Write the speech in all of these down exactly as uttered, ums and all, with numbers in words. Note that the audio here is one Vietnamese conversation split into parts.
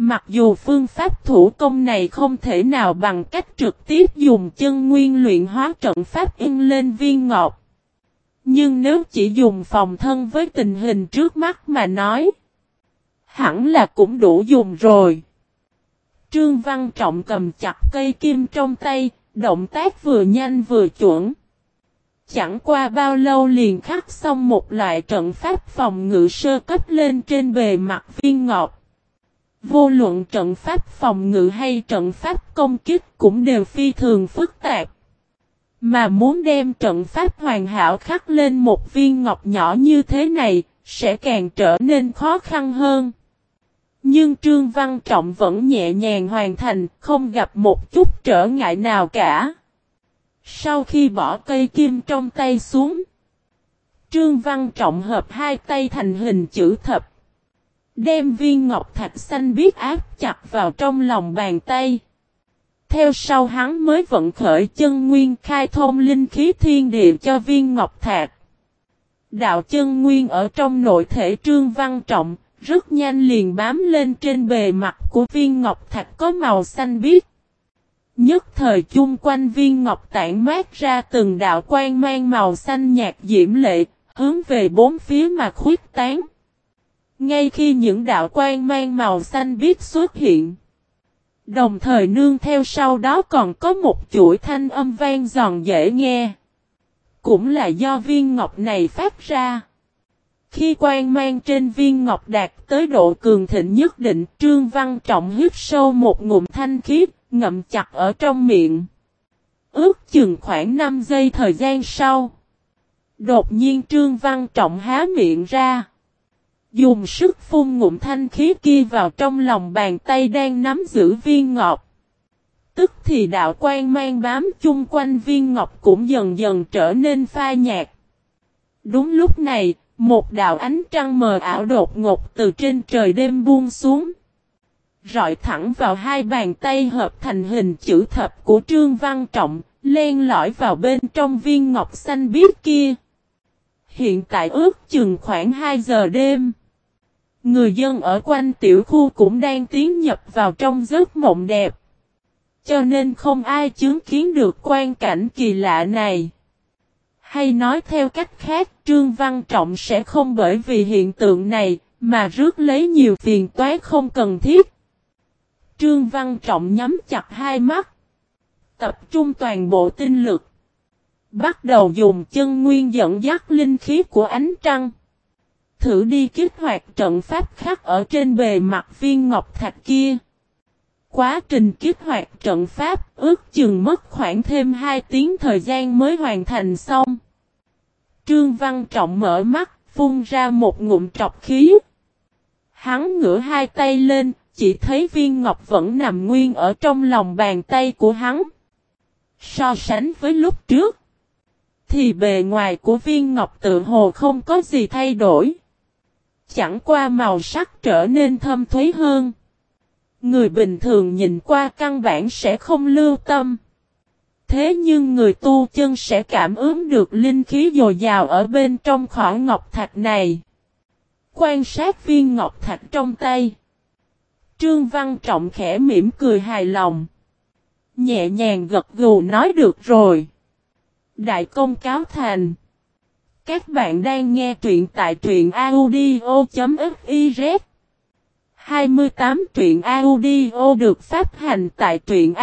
Mặc dù phương pháp thủ công này không thể nào bằng cách trực tiếp dùng chân nguyên luyện hóa trận pháp in lên viên ngọc. Nhưng nếu chỉ dùng phòng thân với tình hình trước mắt mà nói, hẳn là cũng đủ dùng rồi. Trương Văn Trọng cầm chặt cây kim trong tay, động tác vừa nhanh vừa chuẩn. Chẳng qua bao lâu liền khắc xong một loại trận pháp phòng ngự sơ cấp lên trên bề mặt viên ngọc. Vô luận trận pháp phòng ngự hay trận pháp công kích cũng đều phi thường phức tạp. Mà muốn đem trận pháp hoàn hảo khắc lên một viên ngọc nhỏ như thế này, sẽ càng trở nên khó khăn hơn. Nhưng Trương Văn Trọng vẫn nhẹ nhàng hoàn thành, không gặp một chút trở ngại nào cả. Sau khi bỏ cây kim trong tay xuống, Trương Văn Trọng hợp hai tay thành hình chữ thập. Đem viên ngọc thạch xanh biếc áp chặt vào trong lòng bàn tay. Theo sau hắn mới vận khởi chân nguyên khai thông linh khí thiên địa cho viên ngọc thạch. Đạo chân nguyên ở trong nội thể Trương Văn Trọng, rất nhanh liền bám lên trên bề mặt của viên ngọc thạch có màu xanh biếc. Nhất thời chung quanh viên ngọc tản mát ra từng đạo quang mang màu xanh nhạt diễm lệ, hướng về bốn phía mà khuyết tán. Ngay khi những đạo quang mang màu xanh biếc xuất hiện, đồng thời nương theo sau đó còn có một chuỗi thanh âm vang giòn dễ nghe. Cũng là do viên ngọc này phát ra. Khi quang mang trên viên ngọc đạt tới độ cường thịnh nhất định, Trương Văn Trọng hít sâu một ngụm thanh khí, ngậm chặt ở trong miệng. Ước chừng khoảng năm giây thời gian sau, đột nhiên Trương Văn Trọng há miệng ra, dùng sức phun ngụm thanh khí kia vào trong lòng bàn tay đang nắm giữ viên ngọc. Tức thì đạo quang mang bám chung quanh viên ngọc cũng dần dần trở nên pha nhạt. Đúng lúc này, một đạo ánh trăng mờ ảo đột ngột từ trên trời đêm buông xuống, rọi thẳng vào hai bàn tay hợp thành hình chữ thập của Trương Văn Trọng, len lỏi vào bên trong viên ngọc xanh biếc kia. Hiện tại ước chừng khoảng hai giờ đêm. Người dân ở quanh tiểu khu cũng đang tiến nhập vào trong giấc mộng đẹp. Cho nên không ai chứng kiến được quan cảnh kỳ lạ này. Hay nói theo cách khác, Trương Văn Trọng sẽ không bởi vì hiện tượng này mà rước lấy nhiều phiền toái không cần thiết. Trương Văn Trọng nhắm chặt hai mắt, tập trung toàn bộ tinh lực, bắt đầu dùng chân nguyên dẫn dắt linh khí của ánh trăng, thử đi kích hoạt trận pháp khắc ở trên bề mặt viên ngọc thạch kia. Quá trình kích hoạt trận pháp ước chừng mất khoảng thêm hai tiếng thời gian mới hoàn thành xong. Trương Văn Trọng mở mắt, phun ra một ngụm trọc khí. Hắn ngửa hai tay lên, chỉ thấy viên ngọc vẫn nằm nguyên ở trong lòng bàn tay của hắn. So sánh với lúc trước, thì bề ngoài của viên ngọc tự hồ không có gì thay đổi. Chẳng qua màu sắc trở nên thâm thúy hơn. Người bình thường nhìn qua căn bản sẽ không lưu tâm. Thế nhưng người tu chân sẽ cảm ứng được linh khí dồi dào ở bên trong khỏa ngọc thạch này. Quan sát viên ngọc thạch trong tay, Trương Văn Trọng khẽ mỉm cười hài lòng. Nhẹ nhàng gật gù nói được rồi. Đại công cáo thành. Các bạn đang nghe truyện tại truyện audio.fiz. hai mươi tám truyện audio được phát hành tại truyện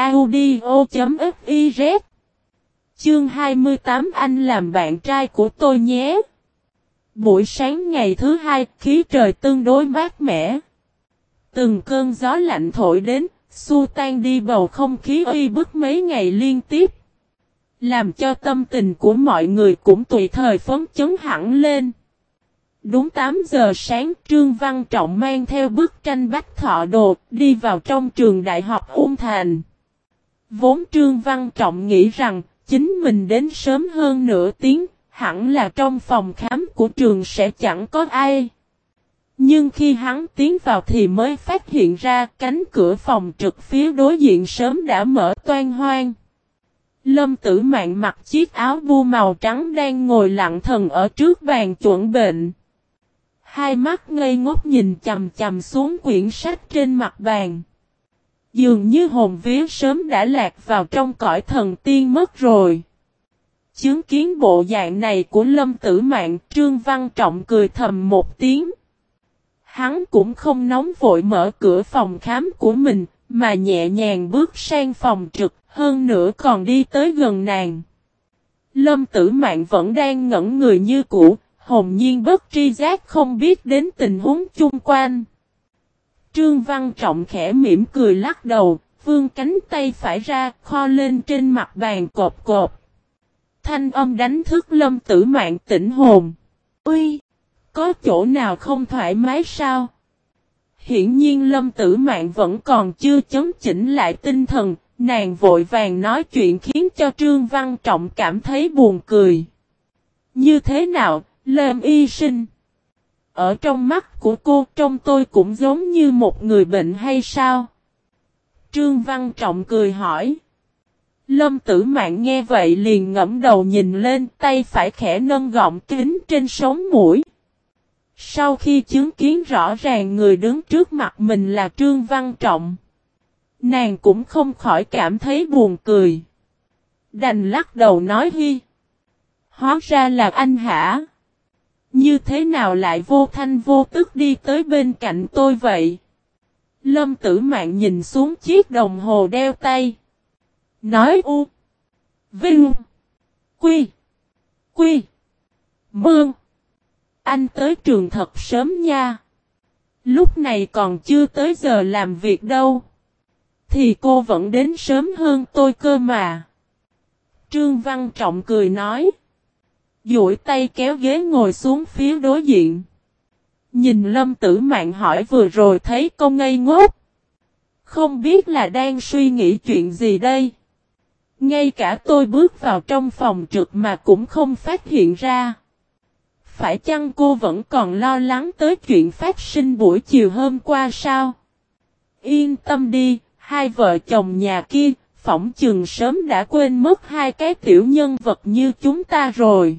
audio.fiz. Chương hai mươi tám anh làm bạn trai của tôi nhé. Buổi sáng ngày thứ hai, khí trời tương đối mát mẻ. Từng cơn gió lạnh thổi đến, xua tan đi bầu không khí uy bức mấy ngày liên tiếp. Làm cho tâm tình của mọi người cũng tùy thời phấn chấn hẳn lên. Đúng tám giờ sáng, Trương Văn Trọng mang theo bức tranh Bách Thọ Đồ, đi vào trong trường đại học Ung Thành. Vốn Trương Văn Trọng nghĩ rằng, chính mình đến sớm hơn nửa tiếng, hẳn là trong phòng khám của trường sẽ chẳng có ai. Nhưng khi hắn tiến vào thì mới phát hiện ra cánh cửa phòng trực phía đối diện sớm đã mở toang hoang. Lâm Tử Mạn mặc chiếc áo bu màu trắng đang ngồi lặng thần ở trước bàn chuẩn bệnh. Hai mắt ngây ngốc nhìn chầm chầm xuống quyển sách trên mặt bàn. Dường như hồn vía sớm đã lạc vào trong cõi thần tiên mất rồi. Chứng kiến bộ dạng này của Lâm Tử Mạn, Trương Văn Trọng cười thầm một tiếng. Hắn cũng không nóng vội mở cửa phòng khám của mình, mà nhẹ nhàng bước sang phòng trực, hơn nữa còn đi tới gần nàng. Lâm Tử Mạn vẫn đang ngẩn người như cũ, hồn nhiên bất tri giác không biết đến tình huống chung quanh. Trương Văn Trọng khẽ mỉm cười lắc đầu, vươn cánh tay phải ra, kho lên trên mặt bàn cộp cộp. Thanh âm đánh thức Lâm Tử Mạn tỉnh hồn. Uy! Có chỗ nào không thoải mái sao? Hiển nhiên Lâm Tử Mạn vẫn còn chưa chấn chỉnh lại tinh thần, nàng vội vàng nói chuyện khiến cho Trương Văn Trọng cảm thấy buồn cười. Như thế nào, Lâm y sinh? Ở trong mắt của cô, trong tôi cũng giống như một người bệnh hay sao? Trương Văn Trọng cười hỏi. Lâm Tử Mạn nghe vậy liền ngẫm đầu nhìn lên, tay phải khẽ nâng gọng kính trên sống mũi. Sau khi chứng kiến rõ ràng người đứng trước mặt mình là Trương Văn Trọng, nàng cũng không khỏi cảm thấy buồn cười. Đành lắc đầu nói hi. Hóa ra là anh hả? Như thế nào lại vô thanh vô tức đi tới bên cạnh tôi vậy? Lâm Tử Mạn nhìn xuống chiếc đồng hồ đeo tay. Nói u. Vinh. Quy. Quy. Mương. Anh tới trường thật sớm nha. Lúc này còn chưa tới giờ làm việc đâu. Thì cô vẫn đến sớm hơn tôi cơ mà. Trương Văn Trọng cười nói. Duỗi tay kéo ghế ngồi xuống phía đối diện. Nhìn Lâm Tử Mạn hỏi vừa rồi thấy cô ngây ngốc. Không biết là đang suy nghĩ chuyện gì đây. Ngay cả tôi bước vào trong phòng trực mà cũng không phát hiện ra. Phải chăng cô vẫn còn lo lắng tới chuyện phát sinh buổi chiều hôm qua sao? Yên tâm đi, hai vợ chồng nhà kia, phỏng chừng sớm đã quên mất hai cái tiểu nhân vật như chúng ta rồi.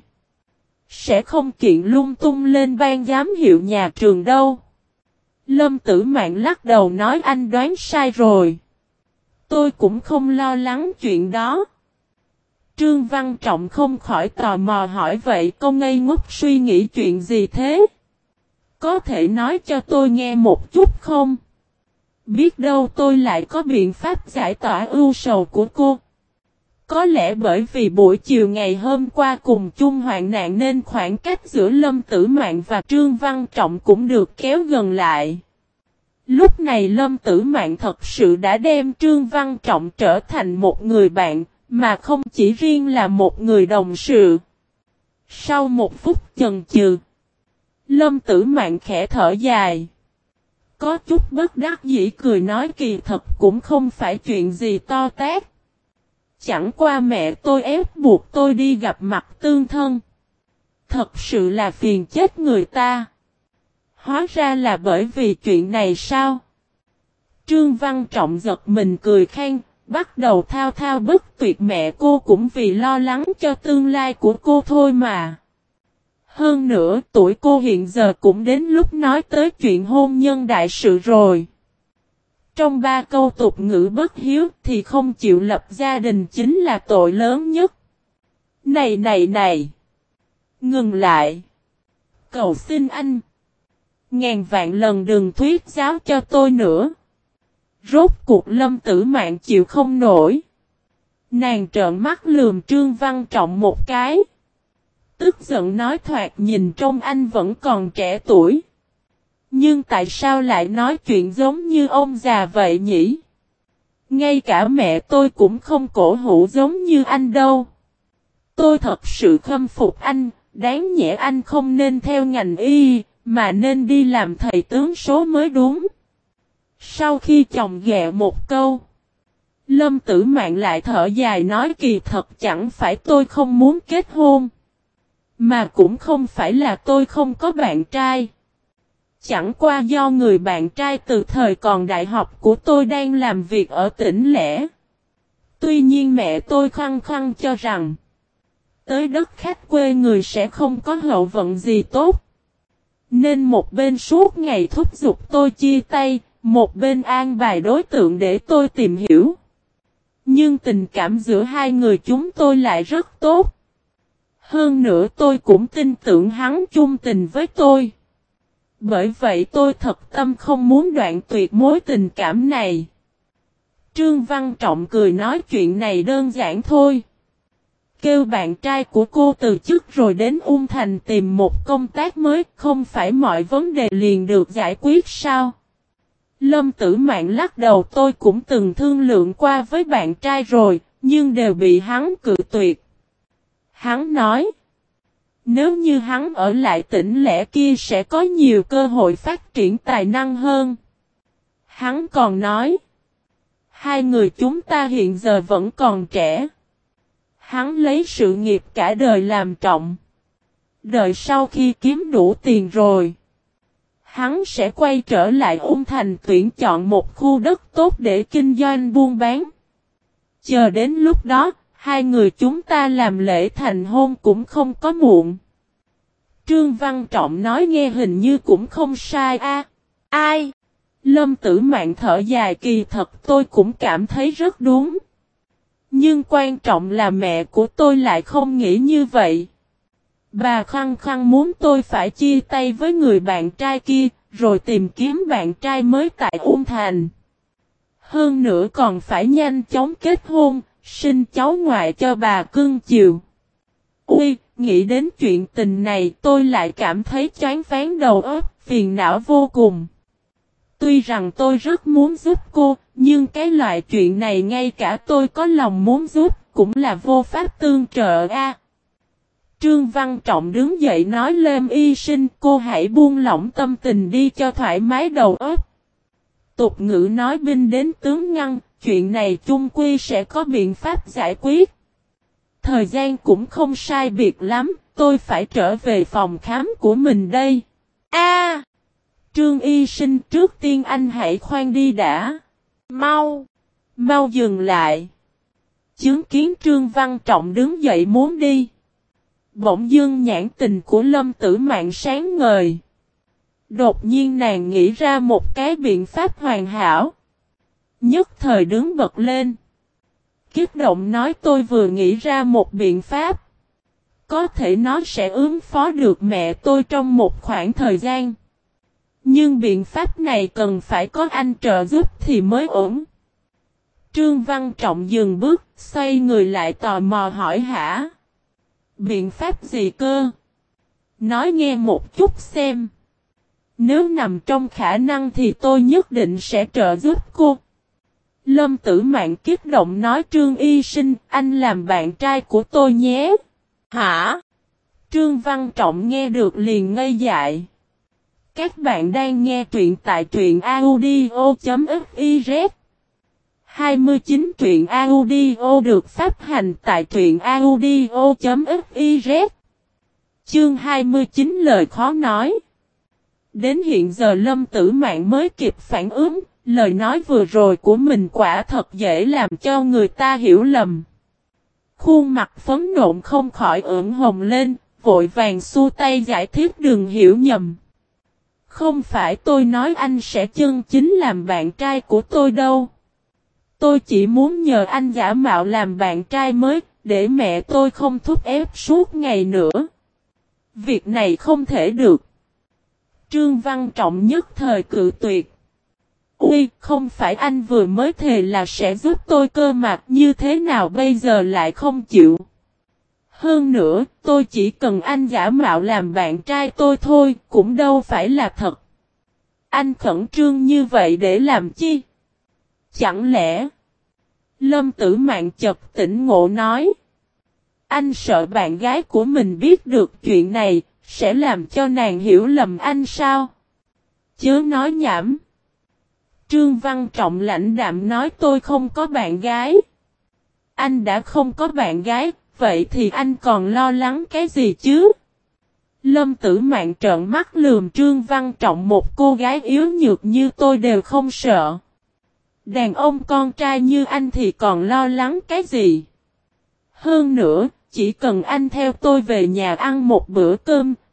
Sẽ không kiện lung tung lên ban giám hiệu nhà trường đâu. Lâm Tử Mạn lắc đầu nói anh đoán sai rồi. Tôi cũng không lo lắng chuyện đó. Trương Văn Trọng không khỏi tò mò hỏi vậy cô ngây ngốc suy nghĩ chuyện gì thế? Có thể nói cho tôi nghe một chút không? Biết đâu tôi lại có biện pháp giải tỏa ưu sầu của cô. Có lẽ bởi vì buổi chiều ngày hôm qua cùng chung hoạn nạn nên khoảng cách giữa Lâm Tử Mạn và Trương Văn Trọng cũng được kéo gần lại. Lúc này Lâm Tử Mạn thật sự đã đem Trương Văn Trọng trở thành một người bạn, mà không chỉ riêng là một người đồng sự. Sau một phút chần chừ, Lâm Tử Mạn khẽ thở dài. Có chút bất đắc dĩ cười nói kỳ thật cũng không phải chuyện gì to tát. Chẳng qua mẹ tôi ép buộc tôi đi gặp mặt tương thân. Thật sự là phiền chết người ta. Hóa ra là bởi vì chuyện này sao? Trương Văn Trọng giật mình cười khan, bắt đầu thao thao bất tuyệt mẹ cô cũng vì lo lắng cho tương lai của cô thôi mà. Hơn nữa tuổi cô hiện giờ cũng đến lúc nói tới chuyện hôn nhân đại sự rồi. Trong ba câu tục ngữ bất hiếu thì không chịu lập gia đình chính là tội lớn nhất. Này này này! Ngừng lại! Cầu xin anh! Ngàn vạn lần đừng thuyết giáo cho tôi nữa. Rốt cuộc Lâm Tử Mạn chịu không nổi. Nàng trợn mắt lườm Trương Văn Trọng một cái. Tức giận nói thoạt nhìn trông anh vẫn còn trẻ tuổi. Nhưng tại sao lại nói chuyện giống như ông già vậy nhỉ? Ngay cả mẹ tôi cũng không cổ hủ giống như anh đâu. Tôi thật sự khâm phục anh, đáng nhẽ anh không nên theo ngành y, mà nên đi làm thầy tướng số mới đúng. Sau khi chồng ghẹ một câu, Lâm Tử Mạn lại thở dài nói kỳ thật chẳng phải tôi không muốn kết hôn. Mà cũng không phải là tôi không có bạn trai. Chẳng qua do người bạn trai từ thời còn đại học của tôi đang làm việc ở tỉnh lẻ. Tuy nhiên mẹ tôi khăng khăng cho rằng tới đất khách quê người sẽ không có hậu vận gì tốt. Nên một bên suốt ngày thúc giục tôi chia tay, một bên an bài đối tượng để tôi tìm hiểu. Nhưng tình cảm giữa hai người chúng tôi lại rất tốt. Hơn nữa tôi cũng tin tưởng hắn chung tình với tôi. Bởi vậy tôi thật tâm không muốn đoạn tuyệt mối tình cảm này. Trương Văn Trọng cười nói chuyện này đơn giản thôi. Kêu bạn trai của cô từ chức rồi đến Ung Thành tìm một công tác mới, không phải mọi vấn đề liền được giải quyết sao? Lâm Tử Mạn lắc đầu, tôi cũng từng thương lượng qua với bạn trai rồi, nhưng đều bị hắn cự tuyệt. Hắn nói, nếu như hắn ở lại tỉnh lẻ kia sẽ có nhiều cơ hội phát triển tài năng hơn. Hắn còn nói, hai người chúng ta hiện giờ vẫn còn trẻ. Hắn lấy sự nghiệp cả đời làm trọng. Đợi sau khi kiếm đủ tiền rồi, hắn sẽ quay trở lại Ung Thành tuyển chọn một khu đất tốt để kinh doanh buôn bán. Chờ đến lúc đó, hai người chúng ta làm lễ thành hôn cũng không có muộn. Trương Văn Trọng nói nghe hình như cũng không sai a. Ai? Lâm Tử Mạn thở dài, kỳ thật tôi cũng cảm thấy rất đúng. Nhưng quan trọng là mẹ của tôi lại không nghĩ như vậy. Bà khăng khăng muốn tôi phải chia tay với người bạn trai kia, rồi tìm kiếm bạn trai mới tại Ung Thành. Hơn nữa còn phải nhanh chóng kết hôn, sinh cháu ngoại cho bà cưng chiều. Ui, nghĩ đến chuyện tình này tôi lại cảm thấy choáng váng đầu óc, phiền não vô cùng. Tuy rằng tôi rất muốn giúp cô, nhưng cái loại chuyện này ngay cả tôi có lòng muốn giúp, cũng là vô pháp tương trợ a. Trương Văn Trọng đứng dậy nói Lâm Y Sinh, cô hãy buông lỏng tâm tình đi cho thoải mái đầu óc. Tục ngữ nói binh đến tướng ngăn, chuyện này chung quy sẽ có biện pháp giải quyết. Thời gian cũng không sai biệt lắm, tôi phải trở về phòng khám của mình đây. A, Trương Y Sinh, trước tiên anh hãy khoan đi đã. Mau, mau dừng lại. Chứng kiến Trương Văn Trọng đứng dậy muốn đi. Bỗng dưng nhãn tình của Lâm Tử Mạn sáng ngời. Đột nhiên nàng nghĩ ra một cái biện pháp hoàn hảo. Nhất thời đứng bật lên. Kích động nói tôi vừa nghĩ ra một biện pháp. Có thể nó sẽ ứng phó được mẹ tôi trong một khoảng thời gian. Nhưng biện pháp này cần phải có anh trợ giúp thì mới ổn. Trương Văn Trọng dừng bước, xoay người lại tò mò hỏi hả? Biện pháp gì cơ? Nói nghe một chút xem. Nếu nằm trong khả năng thì tôi nhất định sẽ trợ giúp cô. Lâm Tử Mạn kích động nói Trương Y Sinh, anh làm bạn trai của tôi nhé. Hả? Trương Văn Trọng nghe được liền ngây dại. Các bạn đang nghe truyện tại truyện audio.fiz. hai mươi chín truyện audio được phát hành tại truyện audio.fiz. Chương hai mươi chín lời khó nói. Đến hiện giờ Lâm Tử Mạn mới kịp phản ứng, lời nói vừa rồi của mình quả thật dễ làm cho người ta hiểu lầm. Khuôn mặt phấn nộn không khỏi ửng hồng lên, vội vàng xua tay giải thích đừng hiểu nhầm. Không phải tôi nói anh sẽ chân chính làm bạn trai của tôi đâu. Tôi chỉ muốn nhờ anh giả mạo làm bạn trai mới, để mẹ tôi không thúc ép suốt ngày nữa. Việc này không thể được. Trương Văn Trọng nhất thời cự tuyệt. Ui, không phải anh vừa mới thề là sẽ giúp tôi cơ mà, như thế nào bây giờ lại không chịu. Hơn nữa, tôi chỉ cần anh giả mạo làm bạn trai tôi thôi, cũng đâu phải là thật. Anh khẩn trương như vậy để làm chi? Chẳng lẽ... Lâm Tử Mạn chợt tỉnh ngộ nói. Anh sợ bạn gái của mình biết được chuyện này, sẽ làm cho nàng hiểu lầm anh sao? Chớ nói nhảm. Trương Văn Trọng lãnh đạm nói tôi không có bạn gái. Anh đã không có bạn gái, vậy thì anh còn lo lắng cái gì chứ? Lâm Tử Mạn trợn mắt lườm Trương Văn Trọng, một cô gái yếu nhược như tôi đều không sợ. Đàn ông con trai như anh thì còn lo lắng cái gì? Hơn nữa, chỉ cần anh theo tôi về nhà ăn một bữa cơm,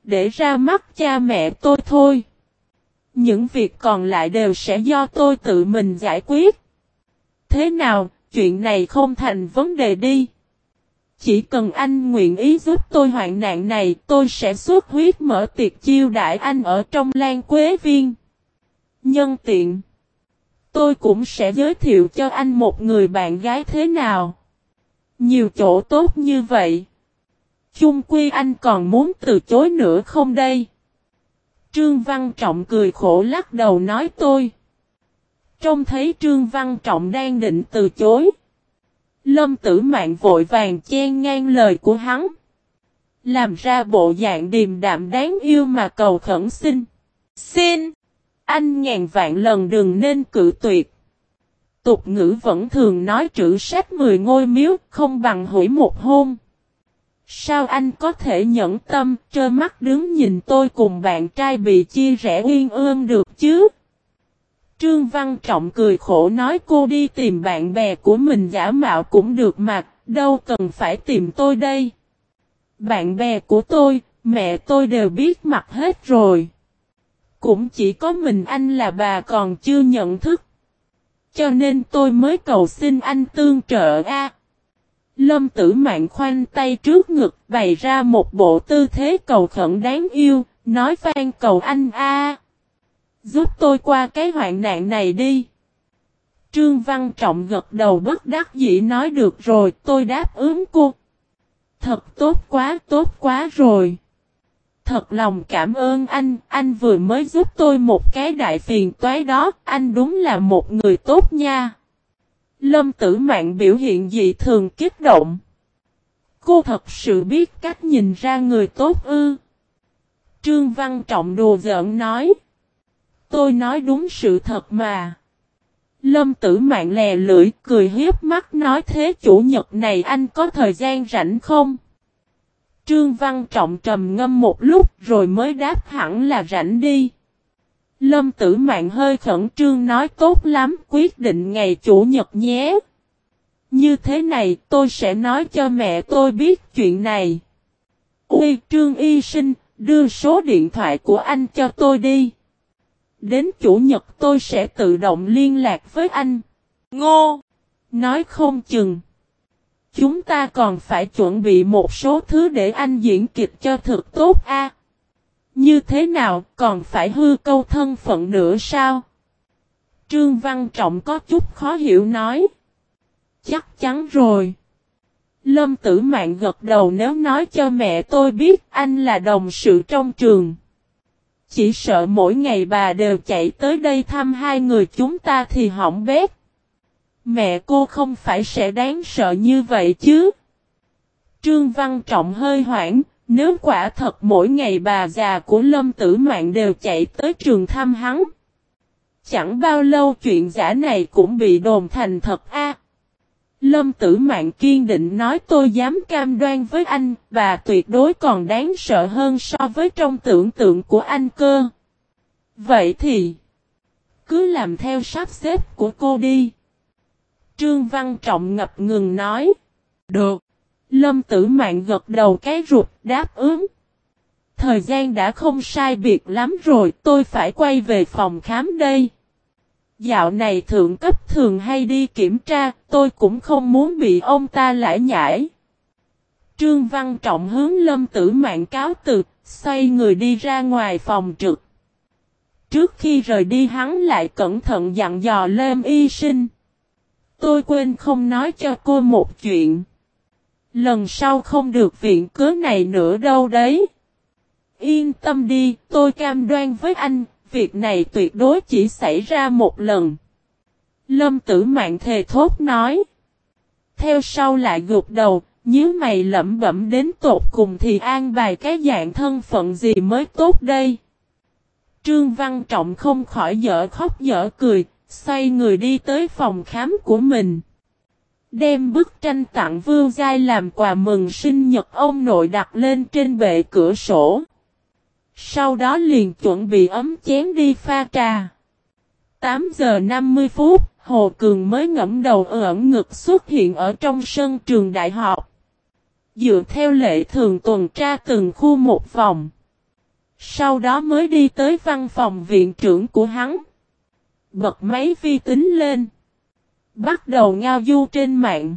để ra mắt cha mẹ tôi thôi. Những việc còn lại đều sẽ do tôi tự mình giải quyết. Thế nào, chuyện này không thành vấn đề đi. Chỉ cần anh nguyện ý giúp tôi hoạn nạn này, tôi sẽ xuất huyết mở tiệc chiêu đãi anh ở trong Lan Quế Viên. Nhân tiện, tôi cũng sẽ giới thiệu cho anh một người bạn gái thế nào. Nhiều chỗ tốt như vậy. Chung quy anh còn muốn từ chối nữa không đây? Trương Văn Trọng cười khổ lắc đầu nói tôi. Trông thấy Trương Văn Trọng đang định từ chối. Lâm Tử Mạn vội vàng chen ngang lời của hắn. Làm ra bộ dạng điềm đạm đáng yêu mà cầu khẩn xin. Xin! Anh ngàn vạn lần đừng nên cự tuyệt. Tục ngữ vẫn thường nói trữ sách mười ngôi miếu không bằng hủy một hôn. Sao anh có thể nhẫn tâm trơ mắt đứng nhìn tôi cùng bạn trai bị chia rẽ uyên ương được chứ? Trương Văn Trọng cười khổ nói cô đi tìm bạn bè của mình giả mạo cũng được mà, đâu cần phải tìm tôi đây. Bạn bè của tôi, mẹ tôi đều biết mặt hết rồi. Cũng chỉ có mình anh là bà còn chưa nhận thức. Cho nên tôi mới cầu xin anh tương trợ a. Lâm Tử Mạn khoanh tay trước ngực bày ra một bộ tư thế cầu khẩn đáng yêu, nói van cầu anh a. Giúp tôi qua cái hoạn nạn này đi. Trương Văn Trọng gật đầu bất đắc dĩ nói được rồi tôi đáp ứng cô. Thật tốt quá tốt quá rồi. Thật lòng cảm ơn anh, anh vừa mới giúp tôi một cái đại phiền toái đó, anh đúng là một người tốt nha. Lâm Tử Mạn biểu hiện dị thường kích động. Cô thật sự biết cách nhìn ra người tốt ư. Trương Văn Trọng đùa giỡn nói. Tôi nói đúng sự thật mà. Lâm Tử Mạn lè lưỡi cười hiếp mắt nói thế chủ nhật này anh có thời gian rảnh không? Trương Văn Trọng trầm ngâm một lúc rồi mới đáp hẳn là rảnh đi. Lâm Tử Mạn hơi khẩn trương nói tốt lắm quyết định ngày chủ nhật nhé. Như thế này tôi sẽ nói cho mẹ tôi biết chuyện này. Ui Trương Y Sinh đưa số điện thoại của anh cho tôi đi. Đến chủ nhật tôi sẽ tự động liên lạc với anh. Ngô! Nói không chừng. Chúng ta còn phải chuẩn bị một số thứ để anh diễn kịch cho thật tốt a. À, như thế nào còn phải hư câu thân phận nữa sao? Trương Văn Trọng có chút khó hiểu nói. Chắc chắn rồi. Lâm Tử Mạn gật đầu nếu nói cho mẹ tôi biết anh là đồng sự trong trường. Chỉ sợ mỗi ngày bà đều chạy tới đây thăm hai người chúng ta thì hỏng bét. Mẹ cô không phải sẽ đáng sợ như vậy chứ? Trương Văn Trọng hơi hoảng, nếu quả thật mỗi ngày bà già của Lâm Tử Mạn đều chạy tới trường thăm hắn. Chẳng bao lâu chuyện giả này cũng bị đồn thành thật a. Lâm Tử Mạn kiên định nói tôi dám cam đoan với anh, bà tuyệt đối còn đáng sợ hơn so với trong tưởng tượng của anh cơ. Vậy thì, cứ làm theo sắp xếp của cô đi. Trương Văn Trọng ngập ngừng nói. Được. Lâm Tử Mạn gật đầu cái rụt đáp ứng. Thời gian đã không sai biệt lắm rồi tôi phải quay về phòng khám đây. Dạo này thượng cấp thường hay đi kiểm tra, tôi cũng không muốn bị ông ta lải nhải. Trương Văn Trọng hướng Lâm Tử Mạn cáo từ, xoay người đi ra ngoài phòng trực. Trước khi rời đi hắn lại cẩn thận dặn dò Lâm Y Sinh. Tôi quên không nói cho cô một chuyện. Lần sau không được viện cớ này nữa đâu đấy. Yên tâm đi, tôi cam đoan với anh. Việc này tuyệt đối chỉ xảy ra một lần. Lâm Tử Mạn thề thốt nói. Theo sau lại gục đầu, nhíu mày lẩm bẩm đến tột cùng thì an bài cái dạng thân phận gì mới tốt đây. Trương Văn Trọng không khỏi dở khóc dở cười, xoay người đi tới phòng khám của mình. Đem bức tranh tặng Vưu Giai làm quà mừng sinh nhật ông nội đặt lên trên bệ cửa sổ. Sau đó liền chuẩn bị ấm chén đi pha trà. tám giờ năm mươi phút, Hồ Cường mới ngẫm đầu ẩn ngực xuất hiện ở trong sân trường đại học. Dựa theo lệ thường tuần tra từng khu một vòng. Sau đó mới đi tới văn phòng viện trưởng của hắn. Bật máy vi tính lên. Bắt đầu ngao du trên mạng.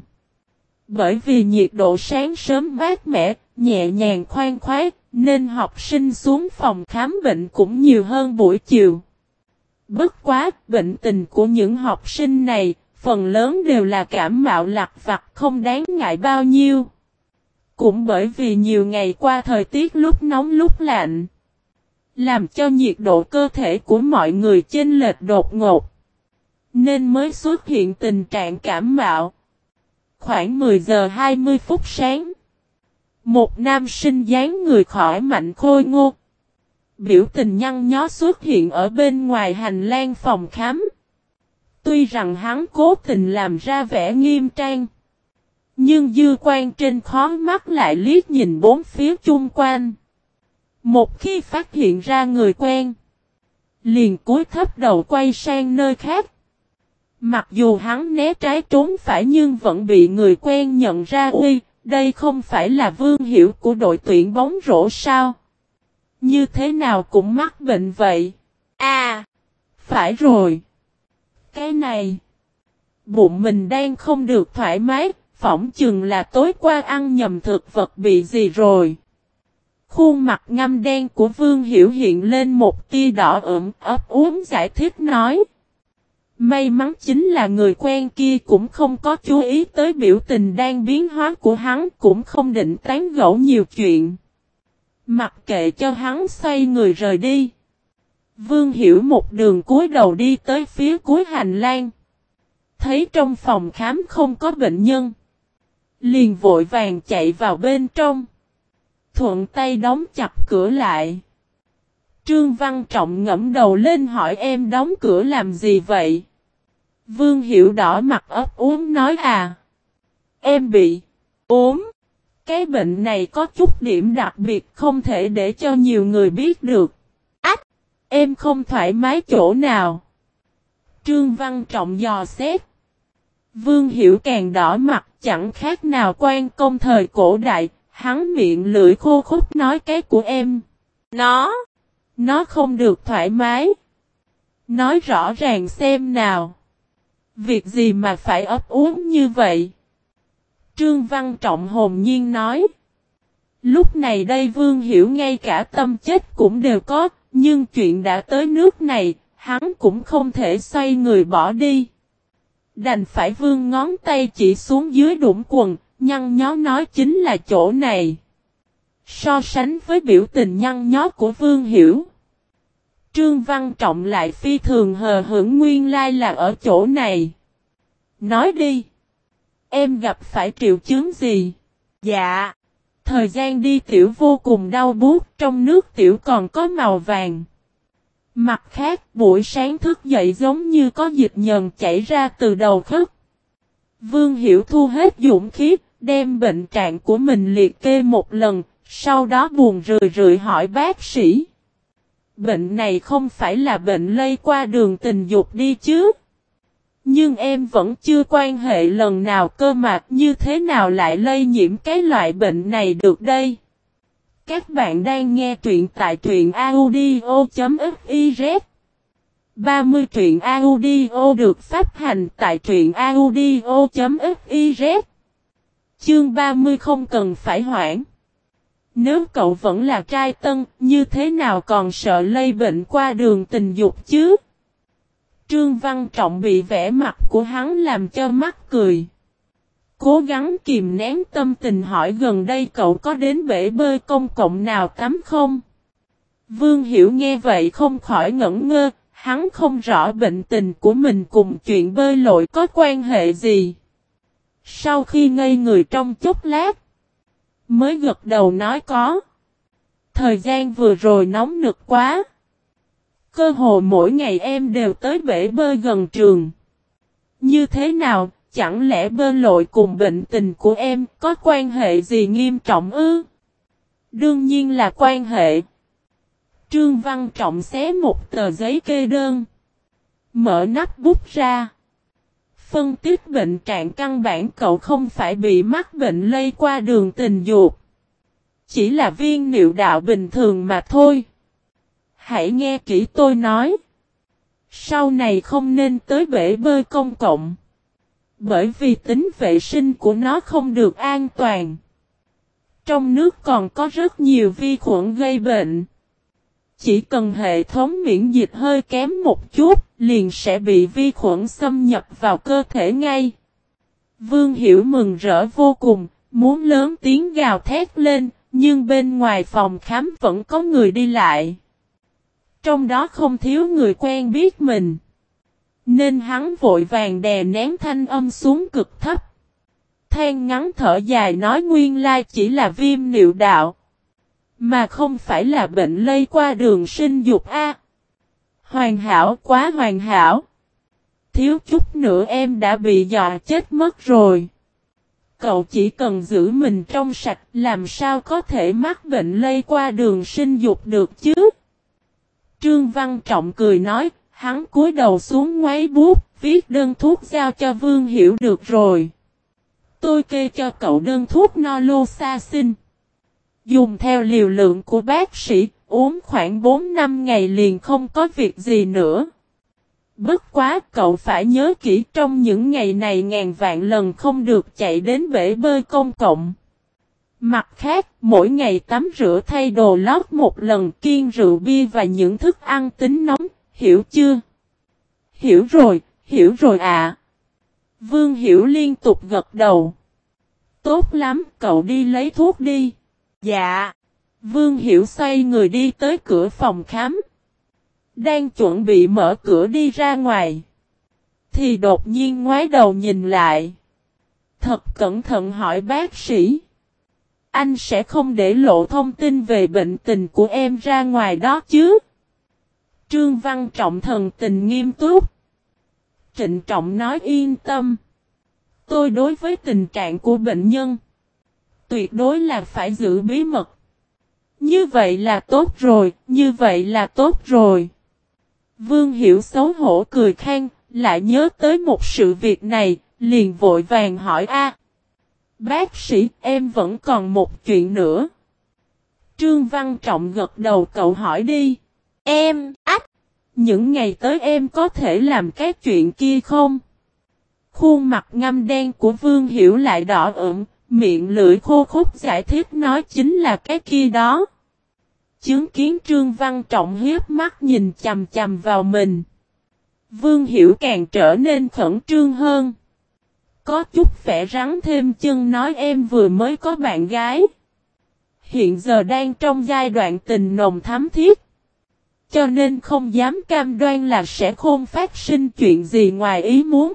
Bởi vì nhiệt độ sáng sớm mát mẻ, nhẹ nhàng khoan khoái, nên học sinh xuống phòng khám bệnh cũng nhiều hơn buổi chiều. Bất quá, bệnh tình của những học sinh này, phần lớn đều là cảm mạo lặt vặt không đáng ngại bao nhiêu. Cũng bởi vì nhiều ngày qua thời tiết lúc nóng lúc lạnh, làm cho nhiệt độ cơ thể của mọi người chênh lệch đột ngột, nên mới xuất hiện tình trạng cảm mạo. Khoảng mười giờ hai mươi phút sáng, một nam sinh dáng người khỏe mạnh khôi ngô, biểu tình nhăn nhó xuất hiện ở bên ngoài hành lang phòng khám. Tuy rằng hắn cố tình làm ra vẻ nghiêm trang, nhưng dư quan trên khóe mắt lại liếc nhìn bốn phía chung quanh. Một khi phát hiện ra người quen, liền cúi thấp đầu quay sang nơi khác. Mặc dù hắn né trái trốn phải nhưng vẫn bị người quen nhận ra. Uy, đây không phải là Vương Hiểu của đội tuyển bóng rổ sao? Như thế nào cũng mắc bệnh vậy? À, phải rồi. Cái này, bụng mình đang không được thoải mái, phỏng chừng là tối qua ăn nhầm thực vật bị gì rồi. Khuôn mặt ngăm đen của Vương Hiểu hiện lên một tia đỏ ửng, ấp úng giải thích nói. May mắn chính là người quen kia cũng không có chú ý tới biểu tình đang biến hóa của hắn, cũng không định tán gẫu nhiều chuyện. Mặc kệ cho hắn xoay người rời đi. Vương Hiểu một đường cúi đầu đi tới phía cuối hành lang. Thấy trong phòng khám không có bệnh nhân, liền vội vàng chạy vào bên trong. Thuận tay đóng chặt cửa lại. Trương Văn Trọng ngẫm đầu lên hỏi em đóng cửa làm gì vậy? Vương Hiểu đỏ mặt ấp úng nói à. Em bị ốm. Cái bệnh này có chút điểm đặc biệt không thể để cho nhiều người biết được. Ách! Em không thoải mái chỗ nào? Trương Văn Trọng dò xét. Vương Hiểu càng đỏ mặt chẳng khác nào quan công thời cổ đại. Hắn miệng lưỡi khô khúc nói cái của em. Nó! Nó không được thoải mái. Nói rõ ràng xem nào. Việc gì mà phải ấp úng như vậy? Trương Văn Trọng hồn nhiên nói. Lúc này đây Vương Hiểu ngay cả tâm chết cũng đều có, nhưng chuyện đã tới nước này, hắn cũng không thể xoay người bỏ đi. Đành phải vương ngón tay chỉ xuống dưới đũng quần, nhăn nhó nói chính là chỗ này. So sánh với biểu tình nhăn nhó của Vương Hiểu, Trương Văn Trọng lại phi thường hờ hững, nguyên lai là ở chỗ này. Nói đi. Em gặp phải triệu chứng gì? Dạ. Thời gian đi tiểu vô cùng đau buốt, trong nước tiểu còn có màu vàng. Mặt khác, buổi sáng thức dậy giống như có dịch nhờn chảy ra từ đầu khớp. Vương Hiểu thu hết dũng khí, đem bệnh trạng của mình liệt kê một lần, sau đó buồn rười rượi hỏi bác sĩ. Bệnh này không phải là bệnh lây qua đường tình dục đi chứ? Nhưng em vẫn chưa quan hệ lần nào cơ mà, như thế nào lại lây nhiễm cái loại bệnh này được đây? Các bạn đang nghe truyện tại truyện audio chấm fiz. ba mươi truyện audio được phát hành tại truyện audio chấm fiz. Chương ba mươi không cần phải hoảng. Nếu cậu vẫn là trai tân, như thế nào còn sợ lây bệnh qua đường tình dục chứ? Trương Văn Trọng bị vẻ mặt của hắn làm cho mắc cười. Cố gắng kìm nén tâm tình hỏi gần đây cậu có đến bể bơi công cộng nào tắm không? Vương Hiểu nghe vậy không khỏi ngẩn ngơ, hắn không rõ bệnh tình của mình cùng chuyện bơi lội có quan hệ gì. Sau khi ngây người trong chốc lát, mới gật đầu nói có. Thời gian vừa rồi nóng nực quá. Cơ hồ mỗi ngày em đều tới bể bơi gần trường. Như thế nào, chẳng lẽ bơi lội cùng bệnh tình của em có quan hệ gì nghiêm trọng ư? Đương nhiên là quan hệ. Trương Văn Trọng xé một tờ giấy kê đơn. Mở nắp bút ra. Phân tích bệnh trạng căn bản cậu không phải bị mắc bệnh lây qua đường tình dục. Chỉ là viên niệu đạo bình thường mà thôi. Hãy nghe kỹ tôi nói. Sau này không nên tới bể bơi công cộng. Bởi vì tính vệ sinh của nó không được an toàn. Trong nước còn có rất nhiều vi khuẩn gây bệnh. Chỉ cần hệ thống miễn dịch hơi kém một chút, liền sẽ bị vi khuẩn xâm nhập vào cơ thể ngay. Vương Hiểu mừng rỡ vô cùng, muốn lớn tiếng gào thét lên, nhưng bên ngoài phòng khám vẫn có người đi lại. Trong đó không thiếu người quen biết mình. Nên hắn vội vàng đè nén thanh âm xuống cực thấp. Than ngắn thở dài nói nguyên lai chỉ là viêm niệu đạo. Mà không phải là bệnh lây qua đường sinh dục a. Hoàn hảo quá hoàn hảo. Thiếu chút nữa em đã bị dọa chết mất rồi. Cậu chỉ cần giữ mình trong sạch làm sao có thể mắc bệnh lây qua đường sinh dục được chứ. Trương Văn Trọng cười nói, hắn cúi đầu xuống ngoáy bút, viết đơn thuốc giao cho Vương Hiểu được rồi. Tôi kê cho cậu đơn thuốc Naloxone. Dùng theo liều lượng của bác sĩ, uống khoảng bốn năm ngày liền không có việc gì nữa. Bất quá cậu phải nhớ kỹ trong những ngày này ngàn vạn lần không được chạy đến bể bơi công cộng. Mặt khác, mỗi ngày tắm rửa thay đồ lót một lần kiêng rượu bia và những thức ăn tính nóng, hiểu chưa? Hiểu rồi, hiểu rồi ạ. À. Vương Hiểu liên tục gật đầu. Tốt lắm, cậu đi lấy thuốc đi. Dạ. Vương Hiểu xoay người đi tới cửa phòng khám. Đang chuẩn bị mở cửa đi ra ngoài. Thì đột nhiên ngoái đầu nhìn lại. Thật cẩn thận hỏi bác sĩ. Anh sẽ không để lộ thông tin về bệnh tình của em ra ngoài đó chứ? Trương Văn Trọng thần tình nghiêm túc. Trịnh Trọng nói yên tâm. Tôi đối với tình trạng của bệnh nhân. Tuyệt đối là phải giữ bí mật. Như vậy là tốt rồi, như vậy là tốt rồi. Vương Hiểu xấu hổ cười khan, lại nhớ tới một sự việc này, liền vội vàng hỏi a. Bác sĩ, em vẫn còn một chuyện nữa. Trương Văn Trọng gật đầu cậu hỏi đi. Em, ách, những ngày tới em có thể làm cái chuyện kia không? Khuôn mặt ngăm đen của Vương Hiểu lại đỏ ửng, miệng lưỡi khô khốc giải thích nói chính là cái kia đó. Chứng kiến Trương Văn Trọng hiếp mắt nhìn chằm chằm vào mình. Vương Hiểu càng trở nên khẩn trương hơn. Có chút vẻ rắn thêm chân nói em vừa mới có bạn gái. Hiện giờ đang trong giai đoạn tình nồng thắm thiết. Cho nên không dám cam đoan là sẽ không phát sinh chuyện gì ngoài ý muốn.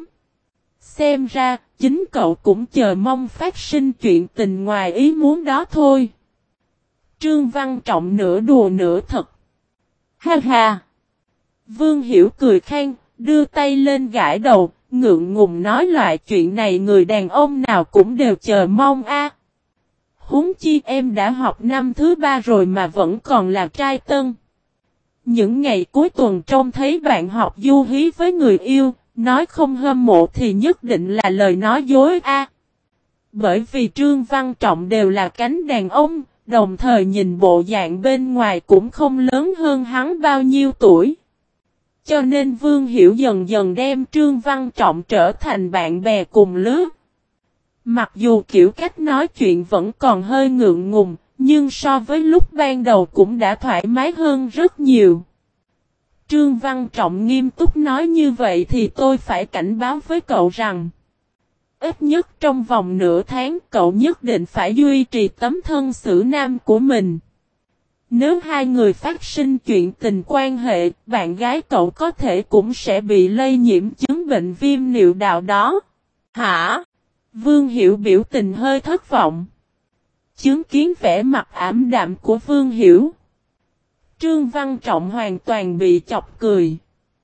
Xem ra, chính cậu cũng chờ mong phát sinh chuyện tình ngoài ý muốn đó thôi. Trương Văn Trọng nửa đùa nửa thật. Ha ha! Vương Hiểu cười khan, đưa tay lên gãi đầu, ngượng ngùng nói loại chuyện này người đàn ông nào cũng đều chờ mong a. Huống chi em đã học năm thứ ba rồi mà vẫn còn là trai tân. Những ngày cuối tuần trông thấy bạn học du hí với người yêu, nói không hâm mộ thì nhất định là lời nói dối a. Bởi vì Trương Văn Trọng đều là cánh đàn ông, đồng thời nhìn bộ dạng bên ngoài cũng không lớn hơn hắn bao nhiêu tuổi. Cho nên Vương Hiểu dần dần đem Trương Văn Trọng trở thành bạn bè cùng lứa. Mặc dù kiểu cách nói chuyện vẫn còn hơi ngượng ngùng, nhưng so với lúc ban đầu cũng đã thoải mái hơn rất nhiều. Trương Văn Trọng nghiêm túc nói như vậy thì tôi phải cảnh báo với cậu rằng ít nhất trong vòng nửa tháng cậu nhất định phải duy trì tấm thân xử nam của mình. Nếu hai người phát sinh chuyện tình quan hệ, bạn gái cậu có thể cũng sẽ bị lây nhiễm chứng bệnh viêm niệu đạo đó. Hả? Vương Hiểu biểu tình hơi thất vọng. Chứng kiến vẻ mặt ảm đạm của Vương Hiểu. Trương Văn Trọng hoàn toàn bị chọc cười.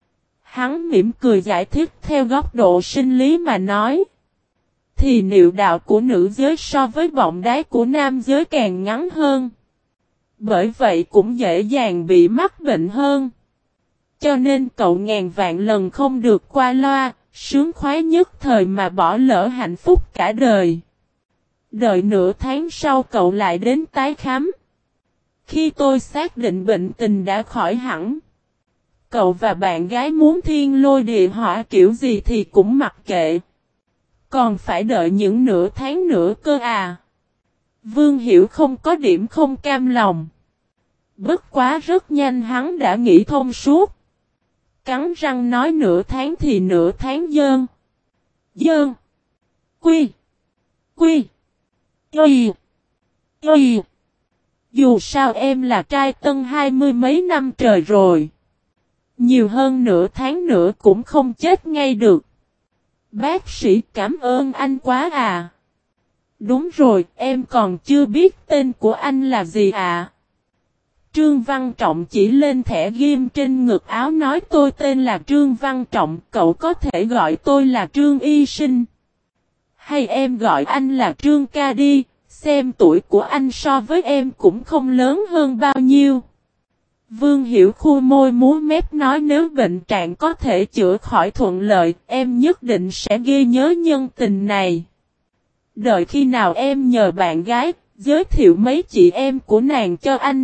Hắn mỉm cười giải thích theo góc độ sinh lý mà nói. Thì niệu đạo của nữ giới so với bọng đáy của nam giới càng ngắn hơn. Bởi vậy cũng dễ dàng bị mắc bệnh hơn. Cho nên cậu ngàn vạn lần không được qua loa, sướng khoái nhất thời mà bỏ lỡ hạnh phúc cả đời. Đợi nửa tháng sau cậu lại đến tái khám. Khi tôi xác định bệnh tình đã khỏi hẳn, cậu và bạn gái muốn thiên lôi địa hỏa kiểu gì thì cũng mặc kệ. Còn phải đợi những nửa tháng nữa cơ à. Vương Hiểu không có điểm không cam lòng. Bất quá rất nhanh hắn đã nghĩ thông suốt. Cắn răng nói nửa tháng thì nửa tháng dơn. Dơn. Quy. Quy. Y. Y. Dù sao em là trai tân hai mươi mấy năm trời rồi. Nhiều hơn nửa tháng nữa cũng không chết ngay được. Bác sĩ cảm ơn anh quá à. Đúng rồi, em còn chưa biết tên của anh là gì à. Trương Văn Trọng chỉ lên thẻ ghim trên ngực áo nói tôi tên là Trương Văn Trọng, cậu có thể gọi tôi là Trương Y Sinh. Hay em gọi anh là Trương Ca đi, xem tuổi của anh so với em cũng không lớn hơn bao nhiêu. Vương Hiểu khu môi múa mép nói nếu bệnh trạng có thể chữa khỏi thuận lợi, em nhất định sẽ ghi nhớ nhân tình này. Đợi khi nào em nhờ bạn gái, giới thiệu mấy chị em của nàng cho anh.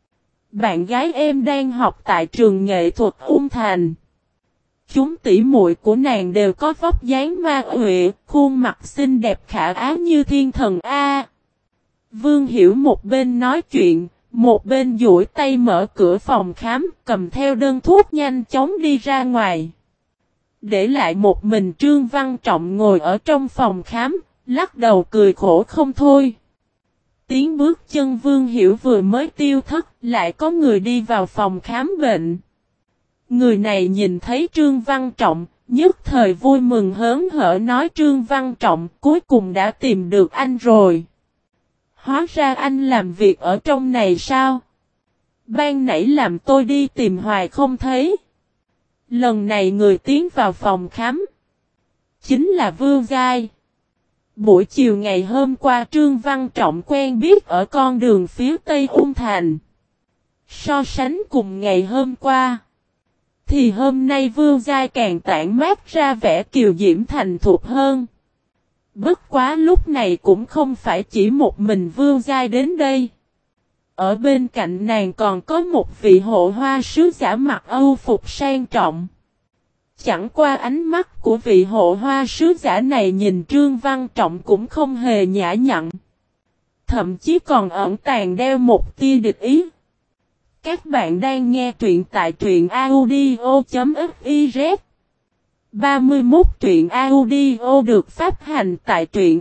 Bạn gái em đang học tại trường nghệ thuật Ung Thành. Chúng tỷ muội của nàng đều có vóc dáng ma huệ, khuôn mặt xinh đẹp khả ái như thiên thần A. Vương Hiểu một bên nói chuyện, một bên duỗi tay mở cửa phòng khám, cầm theo đơn thuốc nhanh chóng đi ra ngoài. Để lại một mình Trương Văn Trọng ngồi ở trong phòng khám, lắc đầu cười khổ không thôi. Tiếng bước chân Vương Hiểu vừa mới tiêu thất, lại có người đi vào phòng khám bệnh. Người này nhìn thấy Trương Văn Trọng, nhất thời vui mừng hớn hở nói Trương Văn Trọng cuối cùng đã tìm được anh rồi. Hóa ra anh làm việc ở trong này sao? Ban nãy làm tôi đi tìm hoài không thấy. Lần này người tiến vào phòng khám chính là Vương Giai. Buổi chiều ngày hôm qua Trương Văn Trọng quen biết ở con đường phía Tây Ung Thành. So sánh cùng ngày hôm qua, thì hôm nay Vương Giai càng tản mát ra vẻ kiều diễm thành thục hơn. Bất quá lúc này cũng không phải chỉ một mình Vương Giai đến đây. Ở bên cạnh nàng còn có một vị hộ hoa sứ giả mặc âu phục sang trọng. Chẳng qua ánh mắt của vị hộ hoa sứ giả này nhìn Trương Văn Trọng cũng không hề nhã nhặn. Thậm chí còn ẩn tàng đeo một tia địch ý. Các bạn đang nghe truyện tại truyện audio.fiz. ba mươi mốt truyện audio được phát hành tại truyện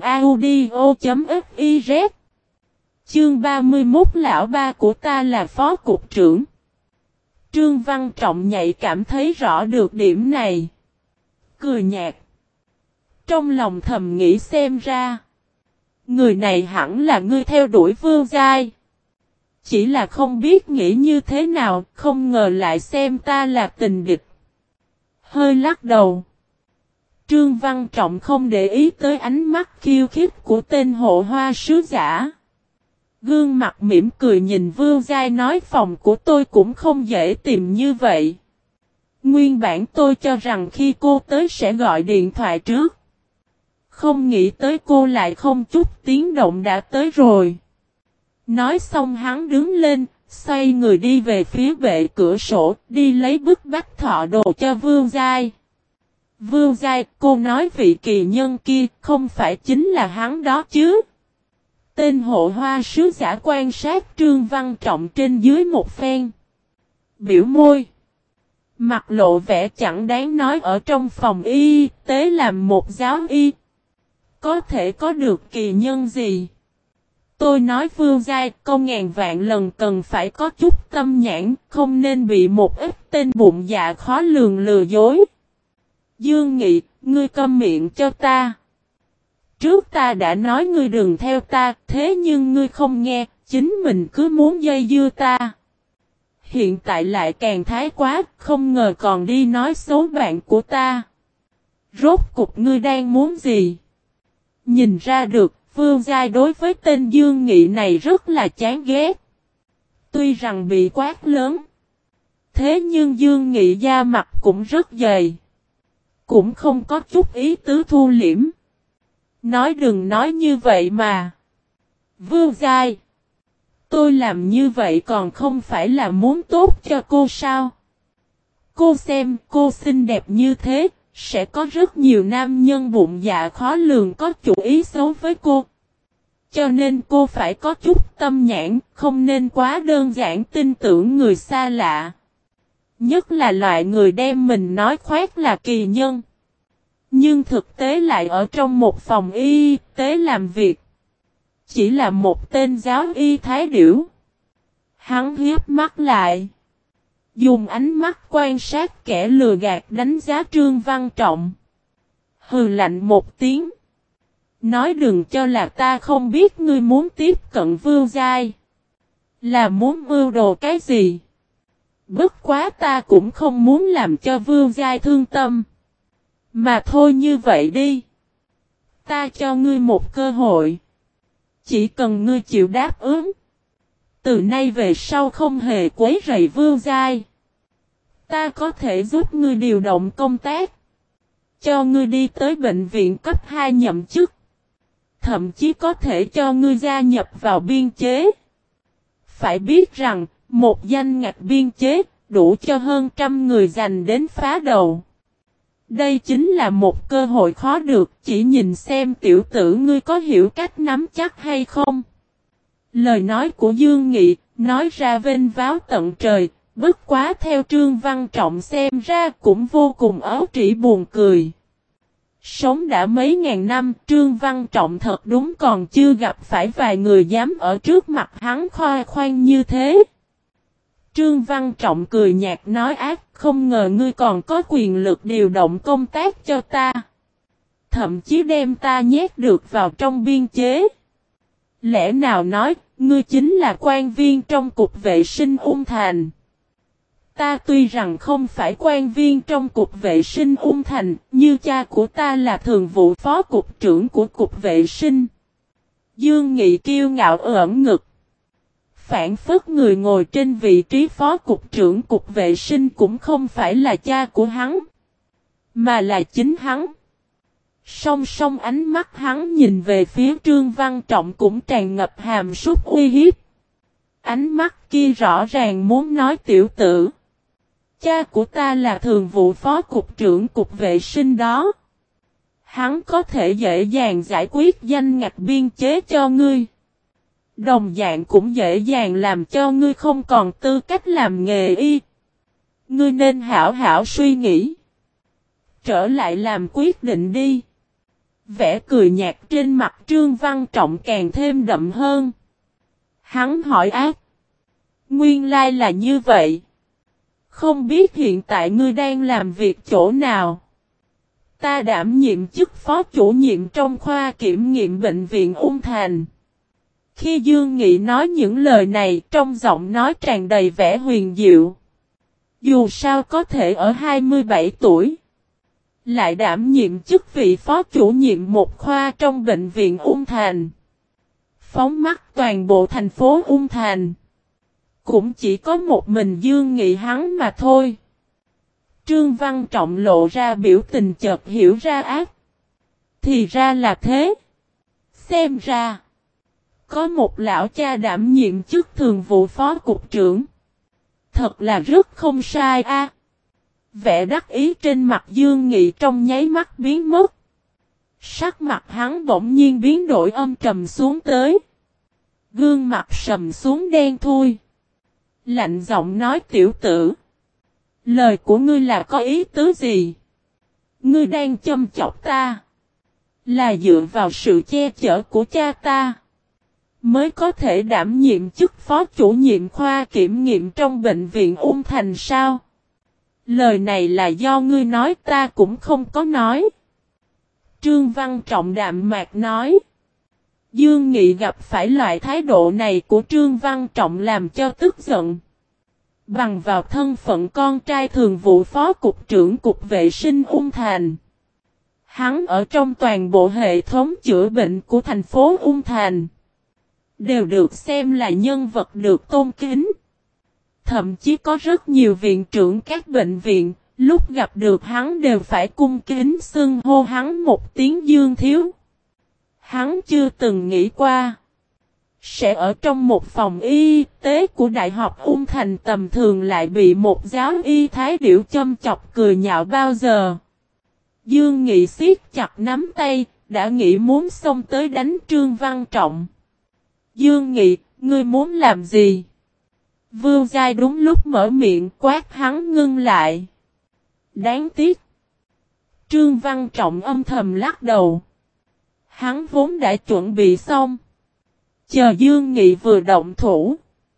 audio.fiz. Chương ba mươi mốt lão ba của ta là phó cục trưởng. Trương Văn Trọng nhạy cảm thấy rõ được điểm này. Cười nhạt. Trong lòng thầm nghĩ xem ra. Người này hẳn là ngươi theo đuổi Vương Giai. Chỉ là không biết nghĩ như thế nào, không ngờ lại xem ta là tình địch. Hơi lắc đầu. Trương Văn Trọng không để ý tới ánh mắt khiêu khích của tên hộ hoa sứ giả. Gương mặt mỉm cười nhìn Vương Giai nói phòng của tôi cũng không dễ tìm như vậy. Nguyên bản tôi cho rằng khi cô tới sẽ gọi điện thoại trước. Không nghĩ tới cô lại không chút tiếng động đã tới rồi. Nói xong hắn đứng lên, xoay người đi về phía bệ cửa sổ, đi lấy bức bách thọ đồ cho Vương Giai. Vương Giai, cô nói vị kỳ nhân kia không phải chính là hắn đó chứ? Tên hộ hoa sứ giả quan sát Trương Văn Trọng trên dưới một phen. Biểu môi. Mặt lộ vẻ chẳng đáng nói ở trong phòng y tế làm một giáo y. Có thể có được kỳ nhân gì? Tôi nói Vương Giai, câu ngàn vạn lần cần phải có chút tâm nhãn, không nên bị một ít tên bụng dạ khó lường lừa dối. Dương Nghị, ngươi câm miệng cho ta. Trước ta đã nói ngươi đừng theo ta, thế nhưng ngươi không nghe, chính mình cứ muốn dây dưa ta. Hiện tại lại càng thái quá, không ngờ còn đi nói xấu bạn của ta. Rốt cục ngươi đang muốn gì? Nhìn ra được, Vương Giai đối với tên Dương Nghị này rất là chán ghét. Tuy rằng bị quát lớn, thế nhưng Dương Nghị da mặt cũng rất dày. Cũng không có chút ý tứ thu liễm. Nói đừng nói như vậy mà. Vương Giai, Tôi làm như vậy còn không phải là muốn tốt cho cô sao? Cô xem, cô xinh đẹp như thế, sẽ có rất nhiều nam nhân bụng dạ khó lường có chủ ý xấu với cô. Cho nên cô phải có chút tâm nhãn, không nên quá đơn giản tin tưởng người xa lạ. Nhất là loại người đem mình nói khoác là kỳ nhân. Nhưng thực tế lại ở trong một phòng y tế làm việc. Chỉ là một tên giáo y thái điểu. Hắn hiếp mắt lại. Dùng ánh mắt quan sát kẻ lừa gạt đánh giá Trương Văn Trọng. Hừ lạnh một tiếng. Nói đừng cho là ta không biết ngươi muốn tiếp cận Vưu Giai. Là muốn mưu đồ cái gì? Bất quá ta cũng không muốn làm cho Vưu Giai thương tâm. Mà thôi như vậy đi. Ta cho ngươi một cơ hội. Chỉ cần ngươi chịu đáp ứng. Từ nay về sau không hề quấy rầy Vưu Giai. Ta có thể giúp ngươi điều động công tác. Cho ngươi đi tới bệnh viện cấp hai nhậm chức. Thậm chí có thể cho ngươi gia nhập vào biên chế. Phải biết rằng, một danh ngạch biên chế đủ cho hơn trăm người dành đến phá đầu. Đây chính là một cơ hội khó được, chỉ nhìn xem tiểu tử ngươi có hiểu cách nắm chắc hay không. Lời nói của Dương Nghị, nói ra vênh váo tận trời, bất quá theo Trương Văn Trọng xem ra cũng vô cùng ấu trĩ buồn cười. Sống đã mấy ngàn năm, Trương Văn Trọng thật đúng còn chưa gặp phải vài người dám ở trước mặt hắn khoe khoang như thế. Trương Văn Trọng cười nhạt nói ác, không ngờ ngươi còn có quyền lực điều động công tác cho ta. Thậm chí đem ta nhét được vào trong biên chế. Lẽ nào nói, ngươi chính là quan viên trong cục vệ sinh Ung Thành. Ta tuy rằng không phải quan viên trong cục vệ sinh Ung Thành, như cha của ta là thường vụ phó cục trưởng của cục vệ sinh. Dương Nghị kiêu ngạo ẩn ngực. Phản phất người ngồi trên vị trí phó cục trưởng cục vệ sinh cũng không phải là cha của hắn, mà là chính hắn. Song song ánh mắt hắn nhìn về phía Trương Văn Trọng cũng tràn ngập hàm súc uy hiếp. Ánh mắt kia rõ ràng muốn nói tiểu tử. Cha của ta là thường vụ phó cục trưởng cục vệ sinh đó. Hắn có thể dễ dàng giải quyết danh ngạch biên chế cho ngươi. Đồng dạng cũng dễ dàng làm cho ngươi không còn tư cách làm nghề y. Ngươi nên hảo hảo suy nghĩ. Trở lại làm quyết định đi. Vẻ cười nhạt trên mặt Trương Văn Trọng càng thêm đậm hơn. Hắn hỏi ác. Nguyên lai là như vậy. Không biết hiện tại ngươi đang làm việc chỗ nào? Ta đảm nhiệm chức phó chủ nhiệm trong khoa kiểm nghiệm bệnh viện Ung Thành. Khi Dương Nghị nói những lời này trong giọng nói tràn đầy vẻ huyền diệu. Dù sao có thể ở hai mươi bảy tuổi. Lại đảm nhiệm chức vị phó chủ nhiệm một khoa trong bệnh viện Ung Thành. Phóng mắt toàn bộ thành phố Ung Thành. Cũng chỉ có một mình Dương Nghị hắn mà thôi. Trương Văn Trọng lộ ra biểu tình chợt hiểu ra ác. Thì ra là thế. Xem ra. Có một lão cha đảm nhiệm chức thường vụ phó cục trưởng. Thật là rất không sai a. À. Vẻ đắc ý trên mặt Dương Nghị trong nháy mắt biến mất. Sắc mặt hắn bỗng nhiên biến đổi âm trầm xuống tới. Gương mặt sầm xuống đen thui. Lạnh giọng nói tiểu tử. Lời của ngươi là có ý tứ gì? Ngươi đang châm chọc ta. Là dựa vào sự che chở của cha ta. Mới có thể đảm nhiệm chức phó chủ nhiệm khoa kiểm nghiệm trong bệnh viện Ung Thành sao? Lời này là do ngươi nói ta cũng không có nói. Trương Văn Trọng đạm mạc nói. Dương Nghị gặp phải loại thái độ này của Trương Văn Trọng làm cho tức giận. Bằng vào thân phận con trai thường vụ phó cục trưởng cục vệ sinh Ung Thành. Hắn ở trong toàn bộ hệ thống chữa bệnh của thành phố Ung Thành. Đều được xem là nhân vật được tôn kính. Thậm chí có rất nhiều viện trưởng các bệnh viện, lúc gặp được hắn đều phải cung kính xưng hô hắn một tiếng Dương thiếu. Hắn chưa từng nghĩ qua. Sẽ ở trong một phòng y tế của Đại học Ung Thành tầm thường lại bị một giáo y thái điểu châm chọc cười nhạo bao giờ. Dương Nghị siết chặt nắm tay, đã nghĩ muốn xông tới đánh Trương Văn Trọng. Dương Nghị, ngươi muốn làm gì? Vưu Giai đúng lúc mở miệng quát hắn ngưng lại. Đáng tiếc. Trương Văn Trọng âm thầm lắc đầu. Hắn vốn đã chuẩn bị xong. Chờ Dương Nghị vừa động thủ.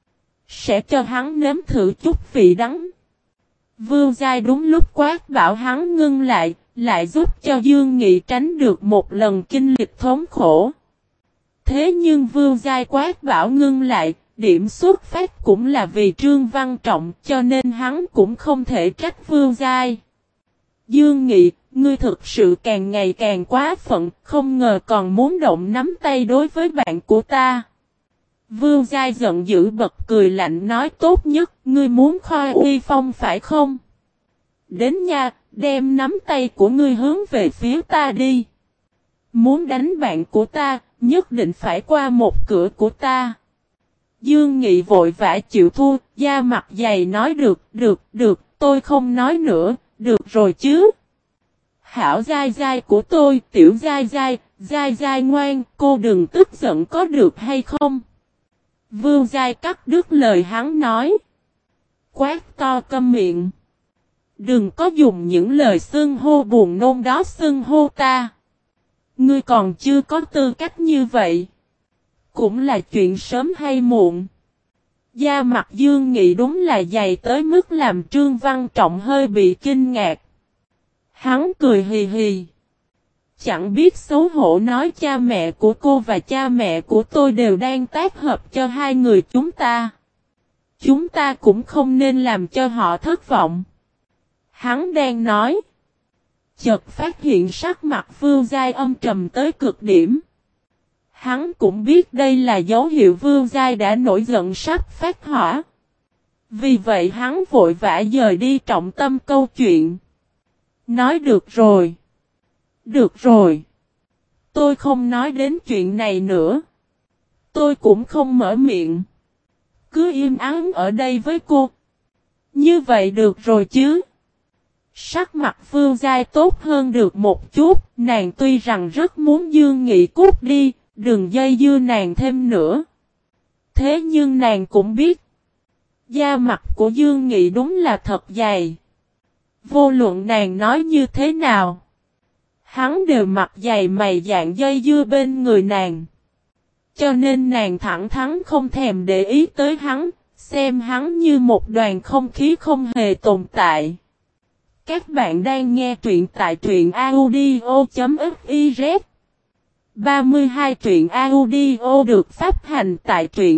Sẽ cho hắn nếm thử chút vị đắng. Vưu Giai đúng lúc quát bảo hắn ngưng lại. Lại giúp cho Dương Nghị tránh được một lần kinh lịch thống khổ. Thế nhưng Vưu Giai quát bảo ngưng lại. Điểm xuất phát cũng là vì Trương Văn Trọng. Cho nên hắn cũng không thể trách Vưu Giai. Dương Nghị, ngươi thực sự càng ngày càng quá phận, không ngờ còn muốn động nắm tay đối với bạn của ta. Vưu Giai giận dữ bật cười lạnh nói tốt nhất, ngươi muốn khoe uy phong phải không? Đến nha, đem nắm tay của ngươi hướng về phía ta đi. Muốn đánh bạn của ta, nhất định phải qua một cửa của ta. Dương Nghị vội vã chịu thua, da mặt dày nói được, được, được, tôi không nói nữa. Được rồi chứ. Hảo Giai Giai của tôi, tiểu Giai Giai, Giai Giai ngoan, cô đừng tức giận có được hay không? Vưu Giai cắt đứt lời hắn nói. Quát to câm miệng. Đừng có dùng những lời xưng hô buồn nôn đó xưng hô ta. Ngươi còn chưa có tư cách như vậy. Cũng là chuyện sớm hay muộn. Da mặt Dương Nghị đúng là dày tới mức làm Trương Văn Trọng hơi bị kinh ngạc. Hắn cười hì hì. Chẳng biết xấu hổ nói cha mẹ của cô và cha mẹ của tôi đều đang tác hợp cho hai người chúng ta. Chúng ta cũng không nên làm cho họ thất vọng. Hắn đang nói. Chợt phát hiện sắc mặt Vưu Giai âm trầm tới cực điểm. Hắn cũng biết đây là dấu hiệu Vưu Giai đã nổi giận sắp phát hỏa. Vì vậy hắn vội vã dời đi trọng tâm câu chuyện. Nói được rồi. Được rồi. Tôi không nói đến chuyện này nữa. Tôi cũng không mở miệng. Cứ im ắng ở đây với cô. Như vậy được rồi chứ. Sắc mặt Vưu Giai tốt hơn được một chút. Nàng tuy rằng rất muốn Dương Nghị cút đi. Đừng dây dưa nàng thêm nữa. Thế nhưng nàng cũng biết. Da mặt của Dương Nghị đúng là thật dày. Vô luận nàng nói như thế nào. Hắn đều mặt dày mày dạng dây dưa bên người nàng. Cho nên nàng thẳng thắn không thèm để ý tới hắn. Xem hắn như một đoàn không khí không hề tồn tại. Các bạn đang nghe truyện tại truyện audio.fiz ba mươi hai truyện audio được phát hành tại truyện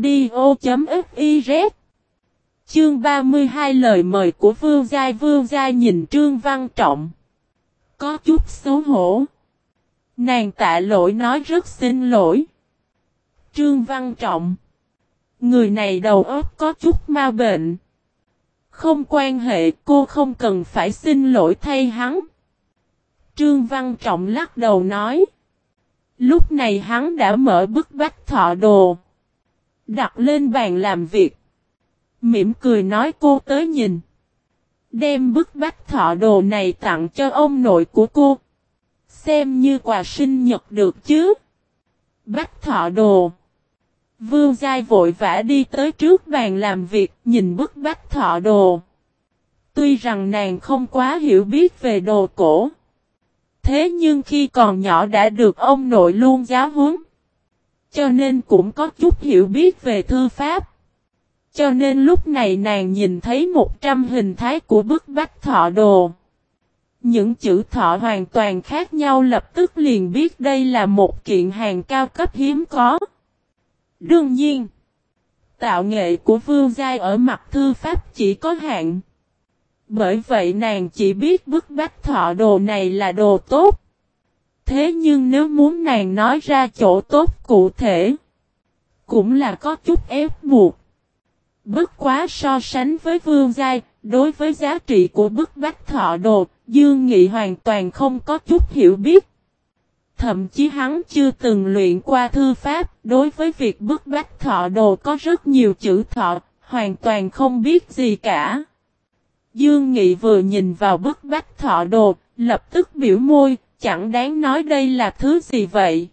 audio.fiz. Chương ba mươi hai lời mời của Vưu Giai. Vưu Giai nhìn Trương Văn Trọng. Có chút xấu hổ. Nàng tạ lỗi nói rất xin lỗi. Trương Văn Trọng. Người này đầu óc có chút ma bệnh. Không quan hệ, cô không cần phải xin lỗi thay hắn. Trương Văn Trọng lắc đầu nói. Lúc này hắn đã mở bức bách thọ đồ. Đặt lên bàn làm việc. Mỉm cười nói cô tới nhìn. Đem bức bách thọ đồ này tặng cho ông nội của cô. Xem như quà sinh nhật được chứ. Bách thọ đồ. Vưu Giai vội vã đi tới trước bàn làm việc nhìn bức bách thọ đồ. Tuy rằng nàng không quá hiểu biết về đồ cổ. Thế nhưng khi còn nhỏ đã được ông nội luôn giáo huấn. Cho nên cũng có chút hiểu biết về thư pháp. Cho nên lúc này nàng nhìn thấy một trăm hình thái của bức bách thọ đồ. Những chữ thọ hoàn toàn khác nhau lập tức liền biết đây là một kiện hàng cao cấp hiếm có. Đương nhiên, tạo nghệ của Vưu Giai ở mặt thư pháp chỉ có hạn. Bởi vậy nàng chỉ biết bức bách thọ đồ này là đồ tốt. Thế nhưng nếu muốn nàng nói ra chỗ tốt cụ thể, cũng là có chút ép buộc. Bất quá so sánh với Vưu Giai, đối với giá trị của bức bách thọ đồ, Dương Nghị hoàn toàn không có chút hiểu biết. Thậm chí hắn chưa từng luyện qua thư pháp, đối với việc bức bách thọ đồ có rất nhiều chữ thọ, hoàn toàn không biết gì cả. Dương Nghị vừa nhìn vào bức bách thọ đồ, lập tức biểu môi, chẳng đáng nói đây là thứ gì vậy.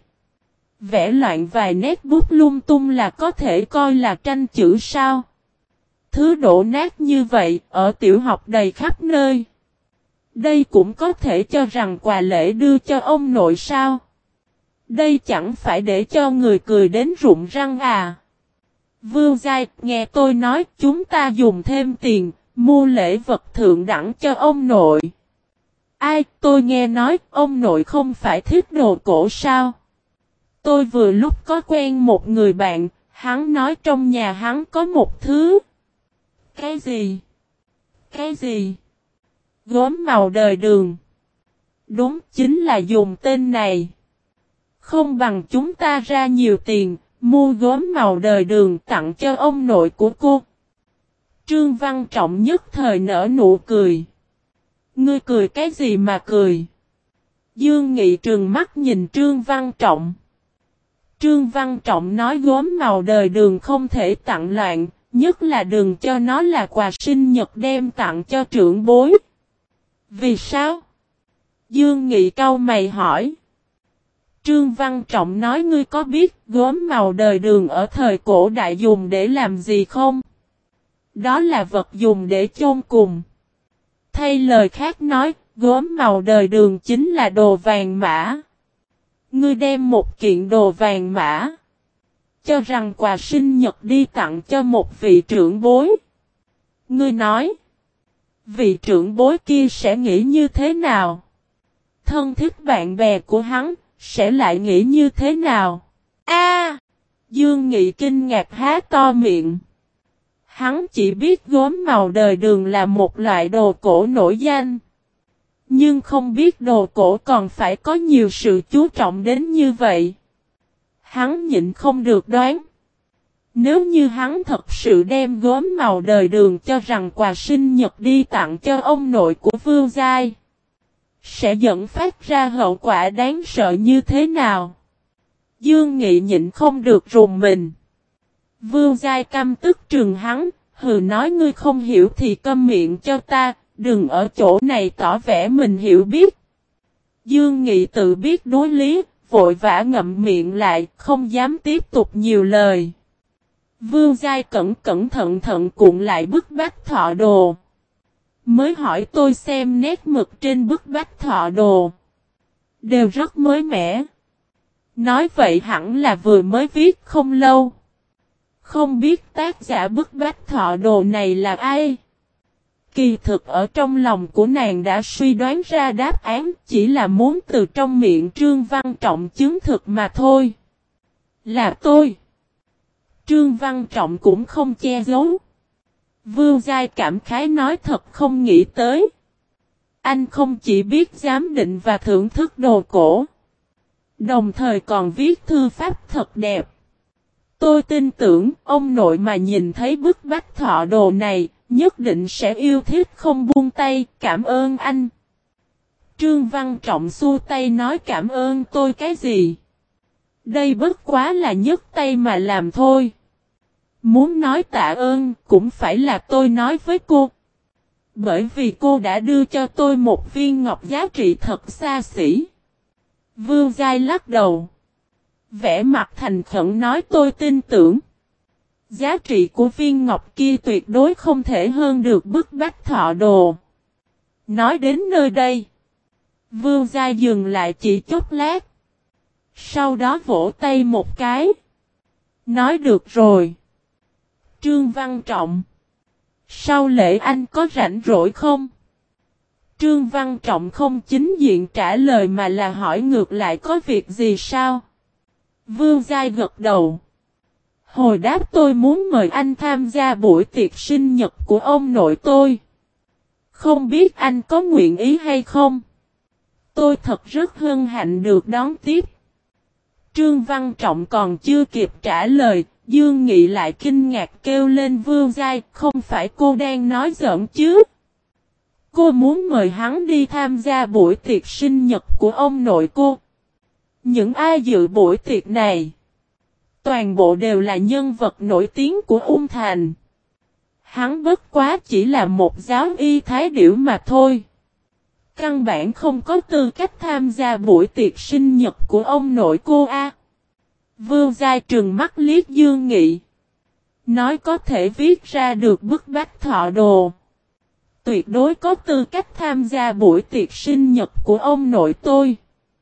Vẽ loạn vài nét bút lung tung là có thể coi là tranh chữ sao? Thứ đổ nát như vậy, ở tiểu học đầy khắp nơi. Đây cũng có thể cho rằng quà lễ đưa cho ông nội sao? Đây chẳng phải để cho người cười đến rụng răng à? Vưu Giai, nghe tôi nói, chúng ta dùng thêm tiền, mua lễ vật thượng đẳng cho ông nội. Ai, tôi nghe nói, ông nội không phải thích đồ cổ sao? Tôi vừa lúc có quen một người bạn, hắn nói trong nhà hắn có một thứ. Cái gì? Cái gì? Gốm màu đời đường. Đúng, chính là dùng tên này. Không bằng chúng ta ra nhiều tiền, mua gốm màu đời đường tặng cho ông nội của cô. Trương Văn Trọng nhất thời nở nụ cười. Ngươi cười cái gì mà cười? Dương Nghị trừng mắt nhìn Trương Văn Trọng. Trương Văn Trọng nói gốm màu đời đường không thể tặng loạn, nhất là đừng cho nó là quà sinh nhật đem tặng cho trưởng bối. Vì sao? Dương Nghị cau mày hỏi. Trương Văn Trọng nói ngươi có biết gốm màu đời đường ở thời cổ đại dùng để làm gì không? Đó là vật dùng để chôn cùng. Thay lời khác nói, gốm màu đời đường chính là đồ vàng mã. Ngươi đem một kiện đồ vàng mã, cho rằng quà sinh nhật đi tặng cho một vị trưởng bối. Ngươi nói, vị trưởng bối kia sẽ nghĩ như thế nào? Thân thích bạn bè của hắn, sẽ lại nghĩ như thế nào? A! Dương Nghị kinh ngạc há to miệng. Hắn chỉ biết gốm màu đời đường là một loại đồ cổ nổi danh. Nhưng không biết đồ cổ còn phải có nhiều sự chú trọng đến như vậy. Hắn nhịn không được đoán. Nếu như hắn thật sự đem gốm màu đời đường cho rằng quà sinh nhật đi tặng cho ông nội của Vưu Giai, sẽ dẫn phát ra hậu quả đáng sợ như thế nào? Dương Nghị nhịn không được rùng mình. Vưu Giai căm tức trừng hắn, hừ nói ngươi không hiểu thì câm miệng cho ta, đừng ở chỗ này tỏ vẻ mình hiểu biết. Dương Nghị tự biết đối lý, vội vã ngậm miệng lại, không dám tiếp tục nhiều lời. Vưu Giai cẩn cẩn thận thận cuộn lại bức bách thọ đồ. Mới hỏi tôi xem nét mực trên bức bách thọ đồ. Đều rất mới mẻ. Nói vậy hẳn là vừa mới viết không lâu. Không biết tác giả bức bách thọ đồ này là ai? Kỳ thực ở trong lòng của nàng đã suy đoán ra đáp án, chỉ là muốn từ trong miệng Trương Văn Trọng chứng thực mà thôi. Là tôi. Trương Văn Trọng cũng không che giấu. Vưu Giai cảm khái nói thật không nghĩ tới. Anh không chỉ biết giám định và thưởng thức đồ cổ, đồng thời còn viết thư pháp thật đẹp. Tôi tin tưởng ông nội mà nhìn thấy bức bách thọ đồ này, nhất định sẽ yêu thích không buông tay, cảm ơn anh. Trương Văn Trọng xua tay nói cảm ơn tôi cái gì? Đây bất quá là nhấc tay mà làm thôi. Muốn nói tạ ơn cũng phải là tôi nói với cô. Bởi vì cô đã đưa cho tôi một viên ngọc giá trị thật xa xỉ. Vưu Giai lắc đầu. Vẻ mặt thành khẩn nói tôi tin tưởng. Giá trị của viên ngọc kia tuyệt đối không thể hơn được bức bách thọ đồ. Nói đến nơi đây, Vưu Giai dừng lại chỉ chốc lát. Sau đó vỗ tay một cái. Nói được rồi. Trương Văn Trọng. Sau lễ anh có rảnh rỗi không? Trương Văn Trọng không chính diện trả lời mà là hỏi ngược lại có việc gì sao? Vưu Giai gật đầu. Hồi đáp tôi muốn mời anh tham gia buổi tiệc sinh nhật của ông nội tôi. Không biết anh có nguyện ý hay không? Tôi thật rất hân hạnh được đón tiếp. Trương Văn Trọng còn chưa kịp trả lời, Dương Nghị lại kinh ngạc kêu lên Vưu Giai, không phải cô đang nói giỡn chứ? Cô muốn mời hắn đi tham gia buổi tiệc sinh nhật của ông nội cô. Những ai dự buổi tiệc này, toàn bộ đều là nhân vật nổi tiếng của Ung Thành. Hắn bất quá chỉ là một giáo y thái điểu mà thôi. Căn bản không có tư cách tham gia buổi tiệc sinh nhật của ông nội cô A. Vương Giai trừng mắt liếc Dương Nghị. Nói có thể viết ra được bức bách thọ đồ. Tuyệt đối có tư cách tham gia buổi tiệc sinh nhật của ông nội tôi.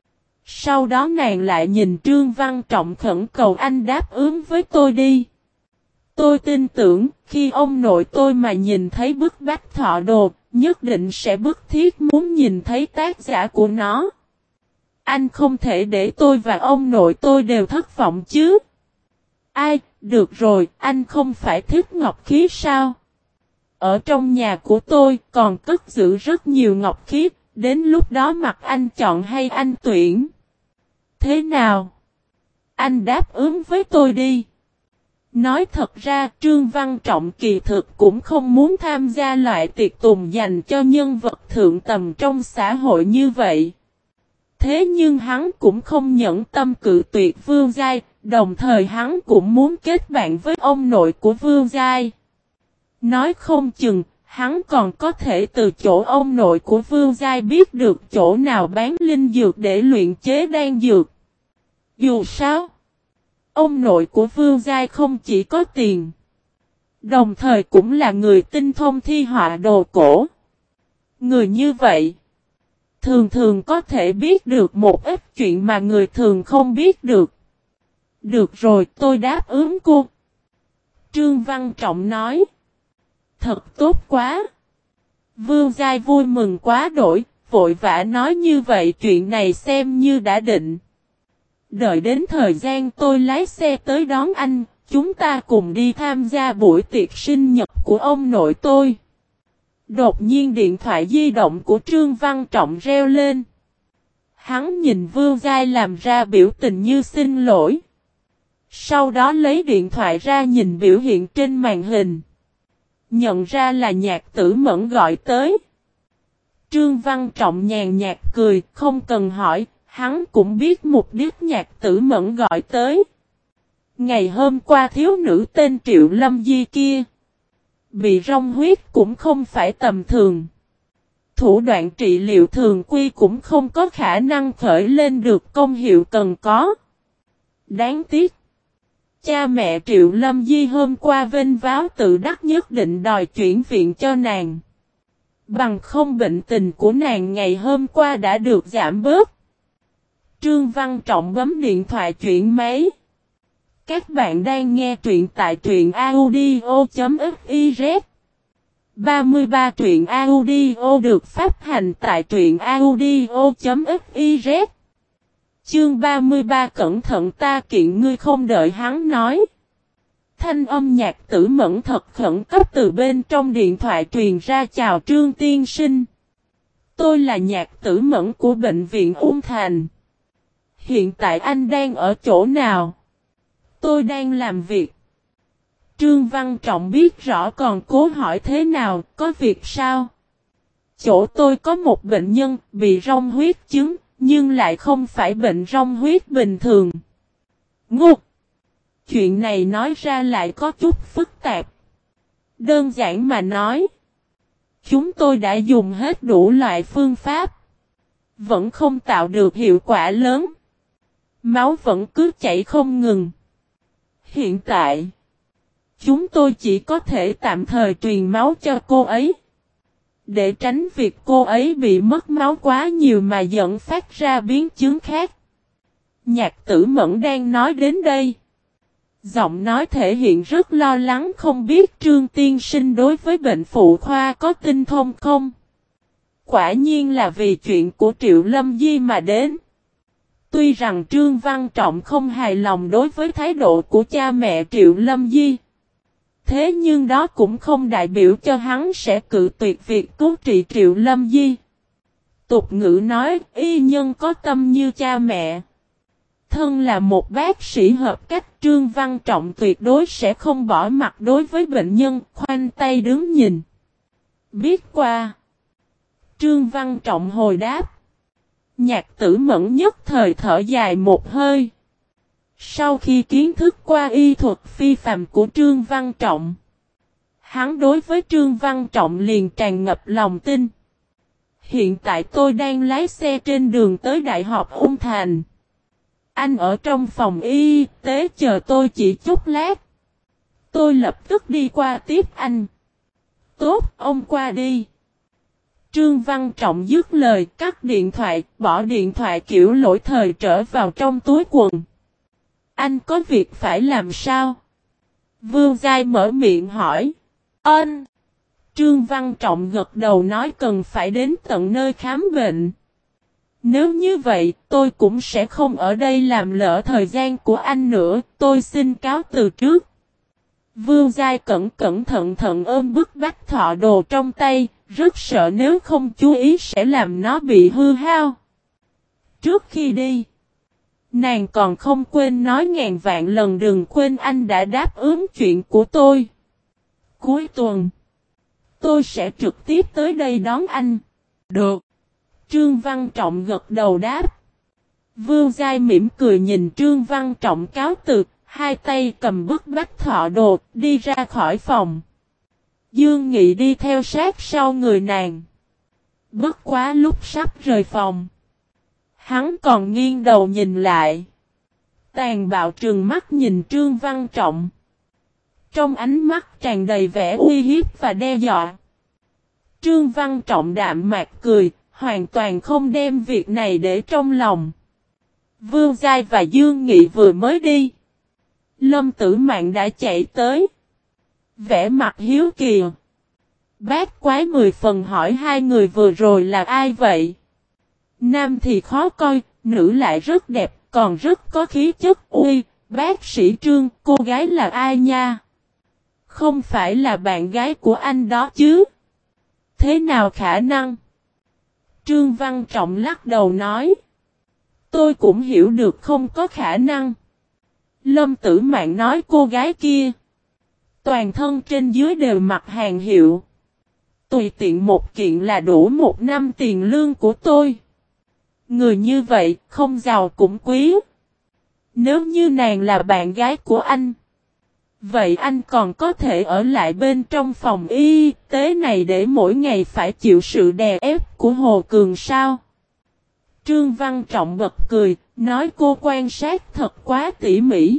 Sau đó nàng lại nhìn Trương Văn Trọng khẩn cầu anh đáp ứng với tôi đi. Tôi tin tưởng khi ông nội tôi mà nhìn thấy bức bách thọ đồ, nhất định sẽ bức thiết muốn nhìn thấy tác giả của nó. Anh không thể để tôi và ông nội tôi đều thất vọng chứ. Ai, được rồi, anh không phải thích ngọc khí sao? Ở trong nhà của tôi còn cất giữ rất nhiều ngọc khí, đến lúc đó mặc anh chọn hay anh tuyển. Thế nào? Anh đáp ứng với tôi đi. Nói thật ra Trương Văn Trọng kỳ thực cũng không muốn tham gia loại tiệc tùng dành cho nhân vật thượng tầm trong xã hội như vậy. Thế nhưng hắn cũng không nhẫn tâm cự tuyệt Vương Giai, đồng thời hắn cũng muốn kết bạn với ông nội của Vương Giai. Nói không chừng, hắn còn có thể từ chỗ ông nội của Vương Giai biết được chỗ nào bán linh dược để luyện chế đan dược. Dù sao, ông nội của Vương Giai không chỉ có tiền, đồng thời cũng là người tinh thông thi họa đồ cổ. Người như vậy, thường thường có thể biết được một ít chuyện mà người thường không biết được. Được rồi, tôi đáp ứng cô. Trương Văn Trọng nói. Thật tốt quá. Vương Giai vui mừng quá đổi, vội vã nói như vậy chuyện này xem như đã định. Đợi đến thời gian tôi lái xe tới đón anh, chúng ta cùng đi tham gia buổi tiệc sinh nhật của ông nội tôi. Đột nhiên điện thoại di động của Trương Văn Trọng reo lên. Hắn nhìn Vương Giai làm ra biểu tình như xin lỗi. Sau đó lấy điện thoại ra nhìn biểu hiện trên màn hình. Nhận ra là Nhạc Tử Mẫn gọi tới. Trương Văn Trọng nhàn nhạt cười, không cần hỏi, hắn cũng biết mục đích Nhạc Tử Mẫn gọi tới. Ngày hôm qua thiếu nữ tên Triệu Lâm Di kia bị rong huyết cũng không phải tầm thường. Thủ đoạn trị liệu thường quy cũng không có khả năng khởi lên được công hiệu cần có. Đáng tiếc, cha mẹ Triệu Lâm Di hôm qua vênh váo tự đắc nhất định đòi chuyển viện cho nàng. Bằng không bệnh tình của nàng ngày hôm qua đã được giảm bớt. Trương Văn Trọng bấm điện thoại chuyển máy. Các bạn đang nghe truyện tại truyện audio.fiz. ba mươi ba truyện audio được phát hành tại truyện audio.fiz. Chương ba mươi ba cẩn thận ta kiện ngươi không đợi hắn nói. Thanh âm Nhạc Tử Mẫn thật khẩn cấp từ bên trong điện thoại truyền ra chào Trương tiên sinh. Tôi là Nhạc Tử Mẫn của bệnh viện Ung Thành. Hiện tại anh đang ở chỗ nào? Tôi đang làm việc. Trương Văn Trọng biết rõ còn cố hỏi thế nào, có việc sao? Chỗ tôi có một bệnh nhân bị rong huyết chứng, nhưng lại không phải bệnh rong huyết bình thường. Ngục! Chuyện này nói ra lại có chút phức tạp. Đơn giản mà nói, chúng tôi đã dùng hết đủ loại phương pháp, vẫn không tạo được hiệu quả lớn. Máu vẫn cứ chảy không ngừng. Hiện tại, chúng tôi chỉ có thể tạm thời truyền máu cho cô ấy, để tránh việc cô ấy bị mất máu quá nhiều mà dẫn phát ra biến chứng khác. Nhạc Tử Mẫn đang nói đến đây. Giọng nói thể hiện rất lo lắng, không biết Trương tiên sinh đối với bệnh phụ khoa có tinh thông không? Quả nhiên là vì chuyện của Triệu Lâm Di mà đến. Tuy rằng Trương Văn Trọng không hài lòng đối với thái độ của cha mẹ Triệu Lâm Di, thế nhưng đó cũng không đại biểu cho hắn sẽ cự tuyệt việc cứu trị Triệu Lâm Di. Tục ngữ nói, y nhân có tâm như cha mẹ. Thân là một bác sĩ hợp cách, Trương Văn Trọng tuyệt đối sẽ không bỏ mặt đối với bệnh nhân, khoanh tay đứng nhìn. Biết qua. Trương Văn Trọng hồi đáp. Nhạc Tử Mẫn nhất thời thở dài một hơi. Sau khi kiến thức qua y thuật phi phàm của Trương Văn Trọng, hắn đối với Trương Văn Trọng liền tràn ngập lòng tin. Hiện tại tôi đang lái xe trên đường tới Đại học Ung Thành. Anh ở trong phòng y tế chờ tôi chỉ chút lát. Tôi lập tức đi qua tiếp anh. Tốt, ông qua đi. Trương Văn Trọng dứt lời cắt điện thoại, bỏ điện thoại kiểu lỗi thời trở vào trong túi quần. Anh có việc phải làm sao? Vương Giai mở miệng hỏi. Ân. Trương Văn Trọng gật đầu nói cần phải đến tận nơi khám bệnh. Nếu như vậy, tôi cũng sẽ không ở đây làm lỡ thời gian của anh nữa, tôi xin cáo từ trước. Vương Giai cẩn cẩn thận thận ôm bức bách thọ đồ trong tay, rất sợ nếu không chú ý sẽ làm nó bị hư hao. Trước khi đi, nàng còn không quên nói ngàn vạn lần đừng quên anh đã đáp ứng chuyện của tôi. Cuối tuần, tôi sẽ trực tiếp tới đây đón anh. Được. Trương Văn Trọng gật đầu đáp. Vương Giai mỉm cười nhìn Trương Văn Trọng cáo từ, hai tay cầm bức bách thọ đồ, đi ra khỏi phòng. Dương Nghị đi theo sát sau người nàng. Bất quá lúc sắp rời phòng, hắn còn nghiêng đầu nhìn lại. Tàn bạo trừng mắt nhìn Trương Văn Trọng. Trong ánh mắt tràn đầy vẻ uy hiếp và đe dọa. Trương Văn Trọng đạm mạc cười, hoàn toàn không đem việc này để trong lòng. Vương Giai và Dương Nghị vừa mới đi, Lâm Tử Mạn đã chạy tới. Vẻ mặt hiếu kỳ. Bát quái mười phần hỏi hai người vừa rồi là ai vậy? Nam thì khó coi, nữ lại rất đẹp, còn rất có khí chất. Ui, bác sĩ Trương, cô gái là ai nha? Không phải là bạn gái của anh đó chứ? Thế nào khả năng? Trương Văn Trọng lắc đầu nói. Tôi cũng hiểu được không có khả năng. Lâm Tử Mạn nói cô gái kia. Toàn thân trên dưới đều mặc hàng hiệu. Tùy tiện một kiện là đủ một năm tiền lương của tôi. Người như vậy không giàu cũng quý. Nếu như nàng là bạn gái của anh, vậy anh còn có thể ở lại bên trong phòng y tế này để mỗi ngày phải chịu sự đè ép của Hồ Cường sao? Trương Văn Trọng bật cười, nói cô quan sát thật quá tỉ mỉ.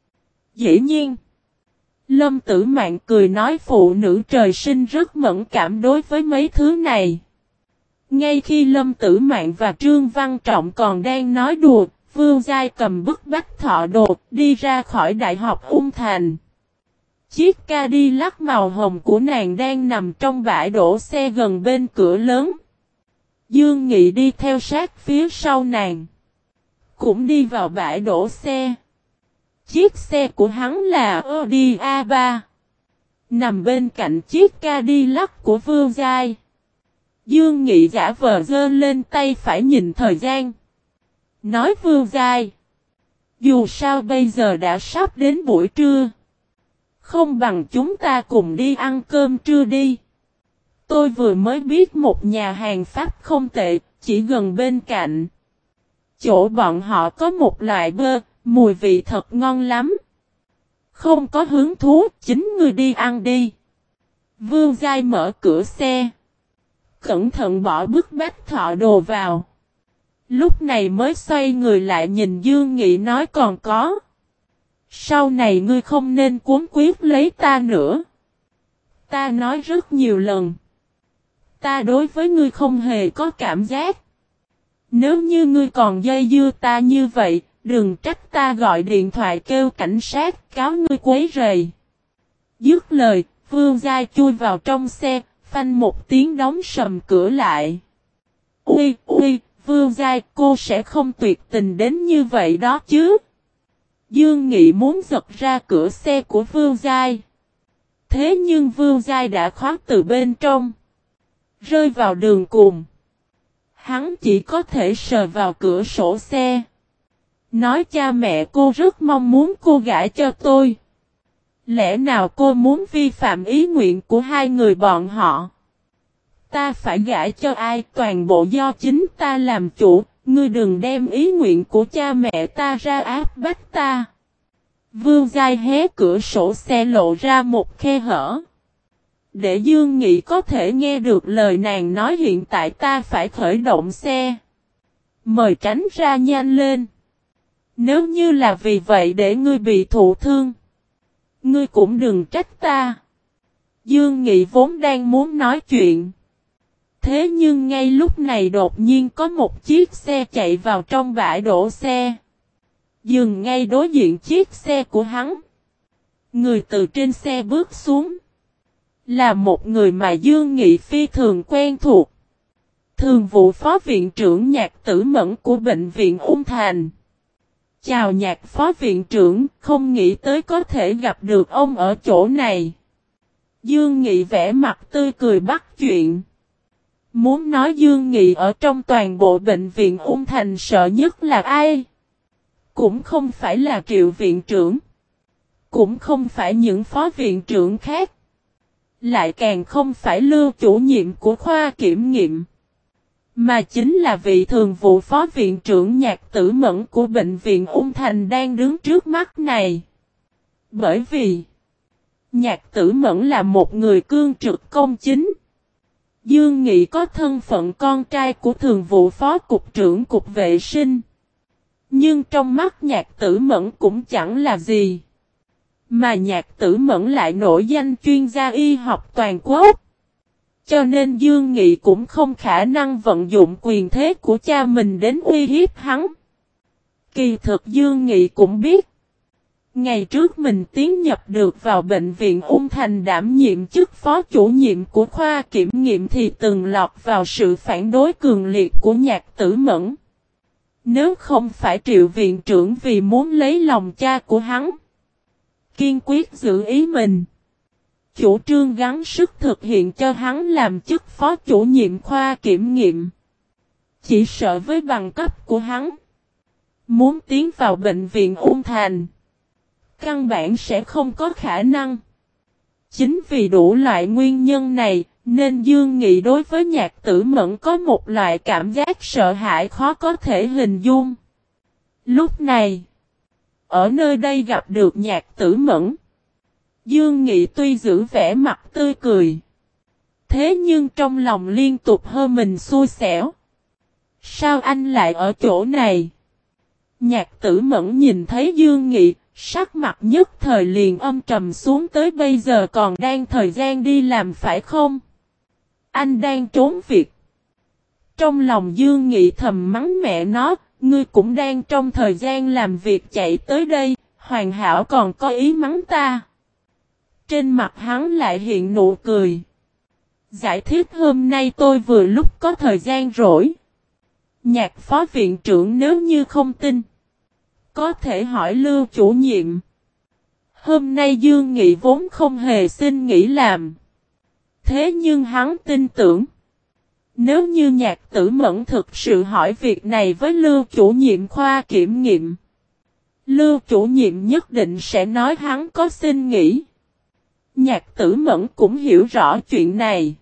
Dĩ nhiên. Lâm Tử Mạn cười nói phụ nữ trời sinh rất mẫn cảm đối với mấy thứ này. Ngay khi Lâm Tử Mạn và Trương Văn Trọng còn đang nói đùa, Vương Giai cầm bức bách thọ đồ đi ra khỏi Đại học Ung Thành. Chiếc Cadillac màu hồng của nàng đang nằm trong bãi đổ xe gần bên cửa lớn. Dương Nghị đi theo sát phía sau nàng, cũng đi vào bãi đổ xe. Chiếc xe của hắn là Audi a ba, nằm bên cạnh chiếc Cadillac của Vương Giai. Dương Nghị giả vờ giơ lên tay phải nhìn thời gian. Nói Vương Giai, dù sao bây giờ đã sắp đến buổi trưa, không bằng chúng ta cùng đi ăn cơm trưa đi. Tôi vừa mới biết một nhà hàng Pháp không tệ, chỉ gần bên cạnh. Chỗ bọn họ có một loại bơ, mùi vị thật ngon lắm. Không có hứng thú, chính ngươi đi ăn đi. Vương Giai mở cửa xe, cẩn thận bỏ bức bách thọ đồ vào. Lúc này mới xoay người lại nhìn Dương Nghị nói còn có. Sau này ngươi không nên cuốn quyết lấy ta nữa. Ta nói rất nhiều lần. Ta đối với ngươi không hề có cảm giác. Nếu như ngươi còn dây dưa ta như vậy, đừng trách ta gọi điện thoại kêu cảnh sát cáo ngươi quấy rầy. Dứt lời, Vương Giai chui vào trong xe, phanh một tiếng đóng sầm cửa lại. Ui, ui, Vương Giai, cô sẽ không tuyệt tình đến như vậy đó chứ. Dương Nghị muốn giật ra cửa xe của Vương Giai. Thế nhưng Vương Giai đã khóa từ bên trong, rơi vào đường cùng. Hắn chỉ có thể sờ vào cửa sổ xe, nói cha mẹ cô rất mong muốn cô gả cho tôi. Lẽ nào cô muốn vi phạm ý nguyện của hai người bọn họ? Ta phải gả cho ai toàn bộ do chính ta làm chủ, Ngươi đừng đem ý nguyện của cha mẹ ta ra áp bách ta. Vương Giai hé cửa sổ xe lộ ra một khe hở. Để Dương Nghị có thể nghe được lời nàng nói, hiện tại ta phải khởi động xe. Mời tránh ra nhanh lên. Nếu như là vì vậy để ngươi bị thụ thương, ngươi cũng đừng trách ta. Dương Nghị vốn đang muốn nói chuyện. Thế nhưng ngay lúc này đột nhiên có một chiếc xe chạy vào trong bãi đổ xe. Dừng ngay đối diện chiếc xe của hắn. Người từ trên xe bước xuống. Là một người mà Dương Nghị phi thường quen thuộc. Thường vụ phó viện trưởng Nhạc Tử Mẫn của bệnh viện Ung Thành. Chào Nhạc phó viện trưởng, không nghĩ tới có thể gặp được ông ở chỗ này. Dương Nghị vẽ mặt tươi cười bắt chuyện. Muốn nói Dương Nghị ở trong toàn bộ bệnh viện Ung Thành sợ nhất là ai? Cũng không phải là Triệu viện trưởng. Cũng không phải những phó viện trưởng khác. Lại càng không phải Lưu chủ nhiệm của khoa kiểm nghiệm. Mà chính là vị thường vụ phó viện trưởng Nhạc Tử Mẫn của bệnh viện Ung Thành đang đứng trước mắt này. Bởi vì Nhạc Tử Mẫn là một người cương trực công chính. Dương Nghị có thân phận con trai của thường vụ phó cục trưởng cục vệ sinh. Nhưng trong mắt Nhạc Tử Mẫn cũng chẳng là gì. Mà Nhạc Tử Mẫn lại nổi danh chuyên gia y học toàn quốc. Cho nên Dương Nghị cũng không khả năng vận dụng quyền thế của cha mình đến uy hiếp hắn. Kỳ thực Dương Nghị cũng biết. Ngày trước mình tiến nhập được vào bệnh viện Ung Thành đảm nhiệm chức phó chủ nhiệm của khoa kiểm nghiệm thì từng lọt vào sự phản đối cường liệt của Nhạc Tử Mẫn. Nếu không phải Triệu viện trưởng vì muốn lấy lòng cha của hắn, kiên quyết giữ ý mình, chủ trương gắng sức thực hiện cho hắn làm chức phó chủ nhiệm khoa kiểm nghiệm. Chỉ sợ với bằng cấp của hắn, muốn tiến vào bệnh viện Ung Thành, căn bản sẽ không có khả năng. Chính vì đủ loại nguyên nhân này, nên Dương Nghị đối với Nhạc Tử Mẫn có một loại cảm giác sợ hãi khó có thể hình dung. Lúc này, ở nơi đây gặp được Nhạc Tử Mẫn, Dương Nghị tuy giữ vẻ mặt tươi cười, thế nhưng trong lòng liên tục hơ mình xui xẻo. Sao anh lại ở chỗ này? Nhạc Tử Mẫn nhìn thấy Dương Nghị, sắc mặt nhất thời liền âm trầm xuống, tới bây giờ còn đang thời gian đi làm phải không? Anh đang trốn việc. Trong lòng Dương Nghị thầm mắng mẹ nó, ngươi cũng đang trong thời gian làm việc chạy tới đây, hoàn hảo còn có ý mắng ta. Trên mặt hắn lại hiện nụ cười. Giải thích hôm nay tôi vừa lúc có thời gian rỗi. Nhạc phó viện trưởng nếu như không tin, có thể hỏi Lưu chủ nhiệm. Hôm nay Dương Nghị vốn không hề xin nghỉ làm. Thế nhưng hắn tin tưởng, nếu như Nhạc Tử Mẫn thực sự hỏi việc này với Lưu chủ nhiệm khoa kiểm nghiệm, Lưu chủ nhiệm nhất định sẽ nói hắn có xin nghỉ. Nhạc Tử Mẫn cũng hiểu rõ chuyện này.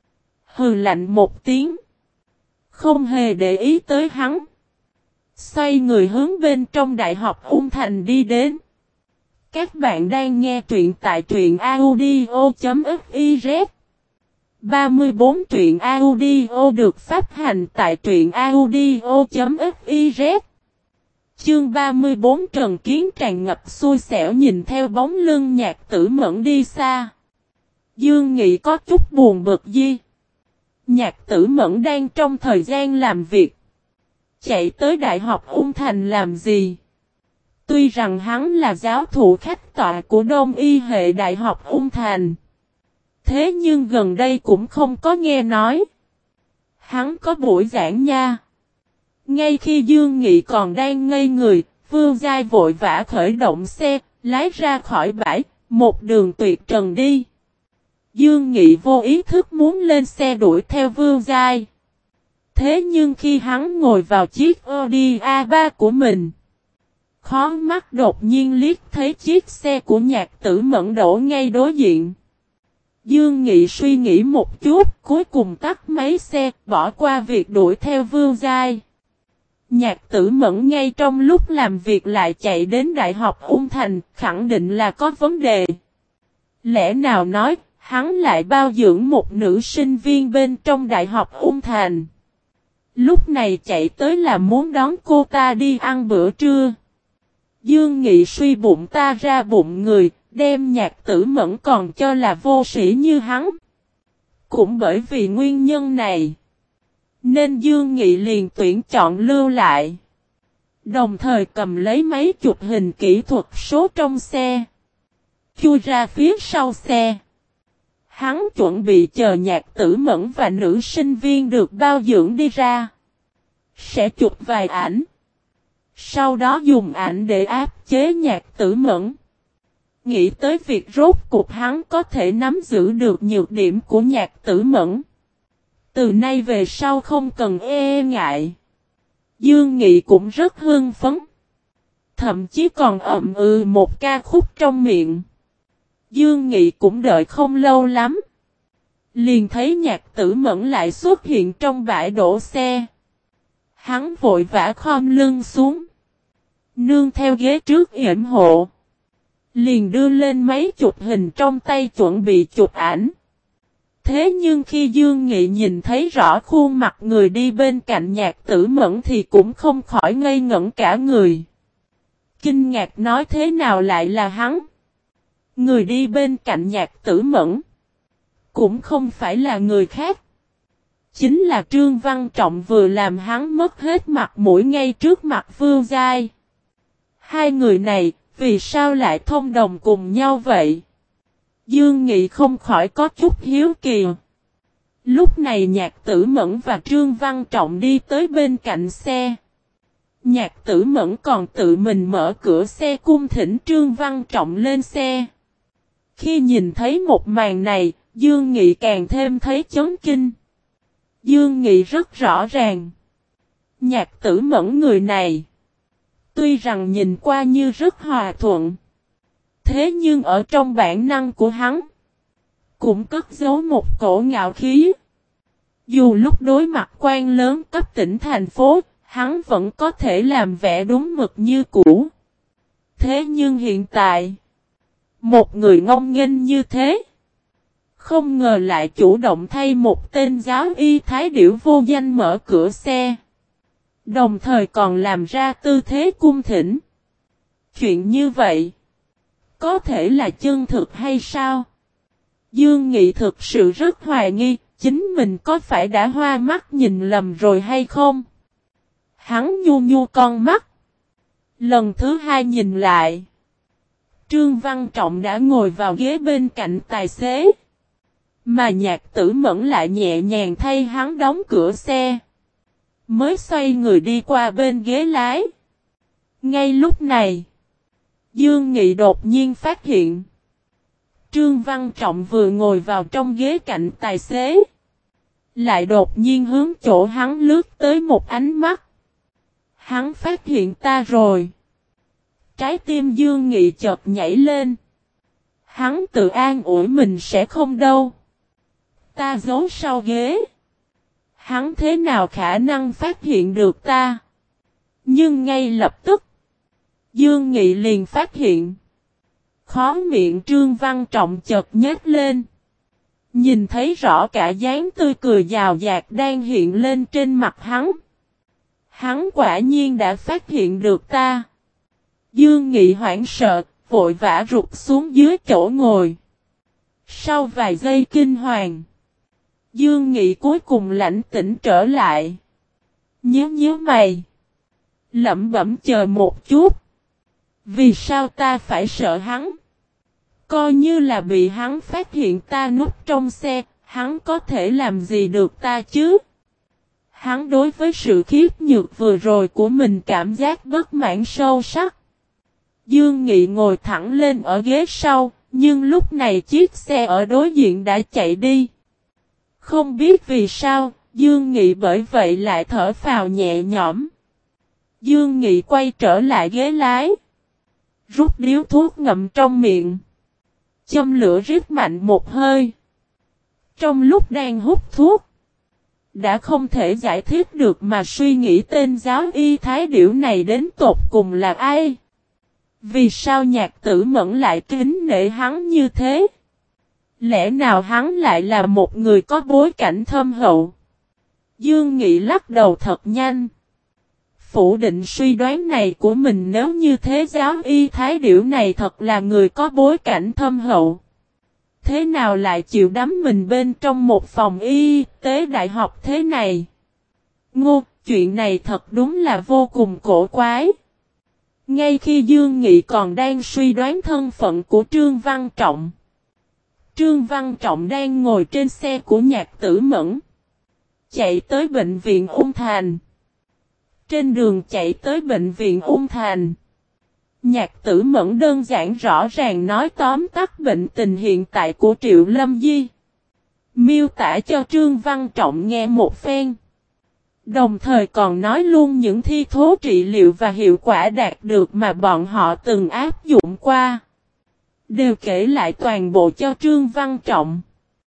Hừ lạnh một tiếng, không hề để ý tới hắn. Xoay người hướng bên trong Đại học Ung Thành đi đến. Các bạn đang nghe truyện tại truyện audio.fiz. ba mươi bốn truyện audio được phát hành tại truyện audio.fiz. Chương ba mươi bốn Trần Kiến tràn ngập xui xẻo nhìn theo bóng lưng Nhạc Tử Mẫn đi xa. Dương Nghị có chút buồn bực gì. Nhạc Tử Mẫn đang trong thời gian làm việc. Chạy tới Đại học Ung Thành làm gì? Tuy rằng hắn là giáo thụ khách tọa của Đông Y hệ Đại học Ung Thành. Thế nhưng gần đây cũng không có nghe nói hắn có buổi giảng nha. Ngay khi Dương Nghị còn đang ngây người, Vương Giai vội vã khởi động xe, lái ra khỏi bãi, một đường tuyệt trần đi. Dương Nghị vô ý thức muốn lên xe đuổi theo Vương Giai. Thế nhưng khi hắn ngồi vào chiếc Audi a ba của mình, khó mắt đột nhiên liếc thấy chiếc xe của Nhạc Tử Mẫn đổ ngay đối diện. Dương Nghị suy nghĩ một chút, cuối cùng tắt máy xe, bỏ qua việc đuổi theo Vương Giai. Nhạc Tử Mẫn ngay trong lúc làm việc lại chạy đến Đại học Ung Thành, khẳng định là có vấn đề. Lẽ nào nói, hắn lại bao dưỡng một nữ sinh viên bên trong Đại học Ung Thành. Lúc này chạy tới là muốn đón cô ta đi ăn bữa trưa. Dương Nghị suy bụng ta ra bụng người, đem Nhạc Tử Mẫn còn cho là vô sĩ như hắn. Cũng bởi vì nguyên nhân này, nên Dương Nghị liền tuyển chọn lưu lại. Đồng thời cầm lấy máy chụp hình kỹ thuật số trong xe, chui ra phía sau xe. Hắn chuẩn bị chờ Nhạc Tử Mẫn và nữ sinh viên được bao dưỡng đi ra, sẽ chụp vài ảnh, sau đó dùng ảnh để áp chế Nhạc Tử Mẫn. Nghĩ tới việc rốt cuộc hắn có thể nắm giữ được nhược điểm của Nhạc Tử Mẫn, từ nay về sau không cần e ngại. Dương Nghị cũng rất hưng phấn, thậm chí còn ậm ừ một ca khúc trong miệng. Dương Nghị cũng đợi không lâu lắm, liền thấy Nhạc Tử Mẫn lại xuất hiện trong bãi đổ xe. Hắn vội vã khom lưng xuống, nương theo ghế trước yểm hộ, liền đưa lên máy chụp hình trong tay chuẩn bị chụp ảnh. Thế nhưng khi Dương Nghị nhìn thấy rõ khuôn mặt người đi bên cạnh Nhạc Tử Mẫn thì cũng không khỏi ngây ngẩn cả người. Kinh ngạc nói thế nào lại là hắn? Người đi bên cạnh Nhạc Tử Mẫn cũng không phải là người khác, chính là Trương Văn Trọng vừa làm hắn mất hết mặt mũi ngay trước mặt Vương Giai. Hai người này, vì sao lại thông đồng cùng nhau vậy? Dương Nghị không khỏi có chút hiếu kỳ. Lúc này Nhạc Tử Mẫn và Trương Văn Trọng đi tới bên cạnh xe. Nhạc Tử Mẫn còn tự mình mở cửa xe cung thỉnh Trương Văn Trọng lên xe. Khi nhìn thấy một màn này, Dương Nghị càng thêm thấy chấn kinh. Dương Nghị rất rõ ràng, Nhạc Tử Mẫn người này, tuy rằng nhìn qua như rất hòa thuận, thế nhưng ở trong bản năng của hắn, cũng cất giấu một cổ ngạo khí. Dù lúc đối mặt quan lớn cấp tỉnh thành phố, hắn vẫn có thể làm vẻ đúng mực như cũ. Thế nhưng hiện tại, một người ngông nghênh như thế, không ngờ lại chủ động thay một tên giáo y thái điểu vô danh mở cửa xe, đồng thời còn làm ra tư thế cung thỉnh. Chuyện như vậy, có thể là chân thực hay sao? Dương Nghị thực sự rất hoài nghi, chính mình có phải đã hoa mắt nhìn lầm rồi hay không? Hắn nhu nhu con mắt. Lần thứ hai nhìn lại, Trương Văn Trọng đã ngồi vào ghế bên cạnh tài xế, mà Nhạc Tử Mẫn lại nhẹ nhàng thay hắn đóng cửa xe, mới xoay người đi qua bên ghế lái. Ngay lúc này, Dương Nghị đột nhiên phát hiện, Trương Văn Trọng vừa ngồi vào trong ghế cạnh tài xế, lại đột nhiên hướng chỗ hắn lướt tới một ánh mắt. Hắn phát hiện ta rồi. Trái tim Dương Nghị chợt nhảy lên. Hắn tự an ủi mình sẽ không đâu. Ta giấu sau ghế, hắn thế nào khả năng phát hiện được ta? Nhưng ngay lập tức, Dương Nghị liền phát hiện, khóe miệng Trương Văn Trọng chợt nhếch lên. Nhìn thấy rõ cả dáng tươi cười giàu dạt đang hiện lên trên mặt hắn. Hắn quả nhiên đã phát hiện được ta. Dương Nghị hoảng sợ, vội vã rụt xuống dưới chỗ ngồi. Sau vài giây kinh hoàng, Dương Nghị cuối cùng lãnh tĩnh trở lại. Nhớ nhớ mày, lẩm bẩm chờ một chút. Vì sao ta phải sợ hắn? Coi như là bị hắn phát hiện ta núp trong xe, hắn có thể làm gì được ta chứ? Hắn đối với sự khiếp nhược vừa rồi của mình cảm giác bất mãn sâu sắc. Dương Nghị ngồi thẳng lên ở ghế sau, nhưng lúc này chiếc xe ở đối diện đã chạy đi. Không biết vì sao, Dương Nghị bởi vậy lại thở phào nhẹ nhõm. Dương Nghị quay trở lại ghế lái, rút điếu thuốc ngậm trong miệng, châm lửa rít mạnh một hơi. Trong lúc đang hút thuốc, đã không thể giải thích được mà suy nghĩ tên giáo y Thái Điểu này đến tột cùng là ai. Vì sao Nhạc Tử Mẫn lại kính nể hắn như thế? Lẽ nào hắn lại là một người có bối cảnh thâm hậu? Dương Nghị lắc đầu thật nhanh. Phủ định suy đoán này của mình, nếu như thế giáo y Thái Điểu này thật là người có bối cảnh thâm hậu. Thế nào lại chịu đắm mình bên trong một phòng y tế đại học thế này? Ngô, chuyện này thật đúng là vô cùng cổ quái. Ngay khi Dương Nghị còn đang suy đoán thân phận của Trương Văn Trọng, Trương Văn Trọng đang ngồi trên xe của Nhạc Tử Mẫn, chạy tới bệnh viện Ung Thành. Trên đường chạy tới bệnh viện Ung Thành, Nhạc Tử Mẫn đơn giản rõ ràng nói tóm tắt bệnh tình hiện tại của Triệu Lâm Di, miêu tả cho Trương Văn Trọng nghe một phen. Đồng thời còn nói luôn những thi thố trị liệu và hiệu quả đạt được mà bọn họ từng áp dụng qua. Đều kể lại toàn bộ cho Trương Văn Trọng.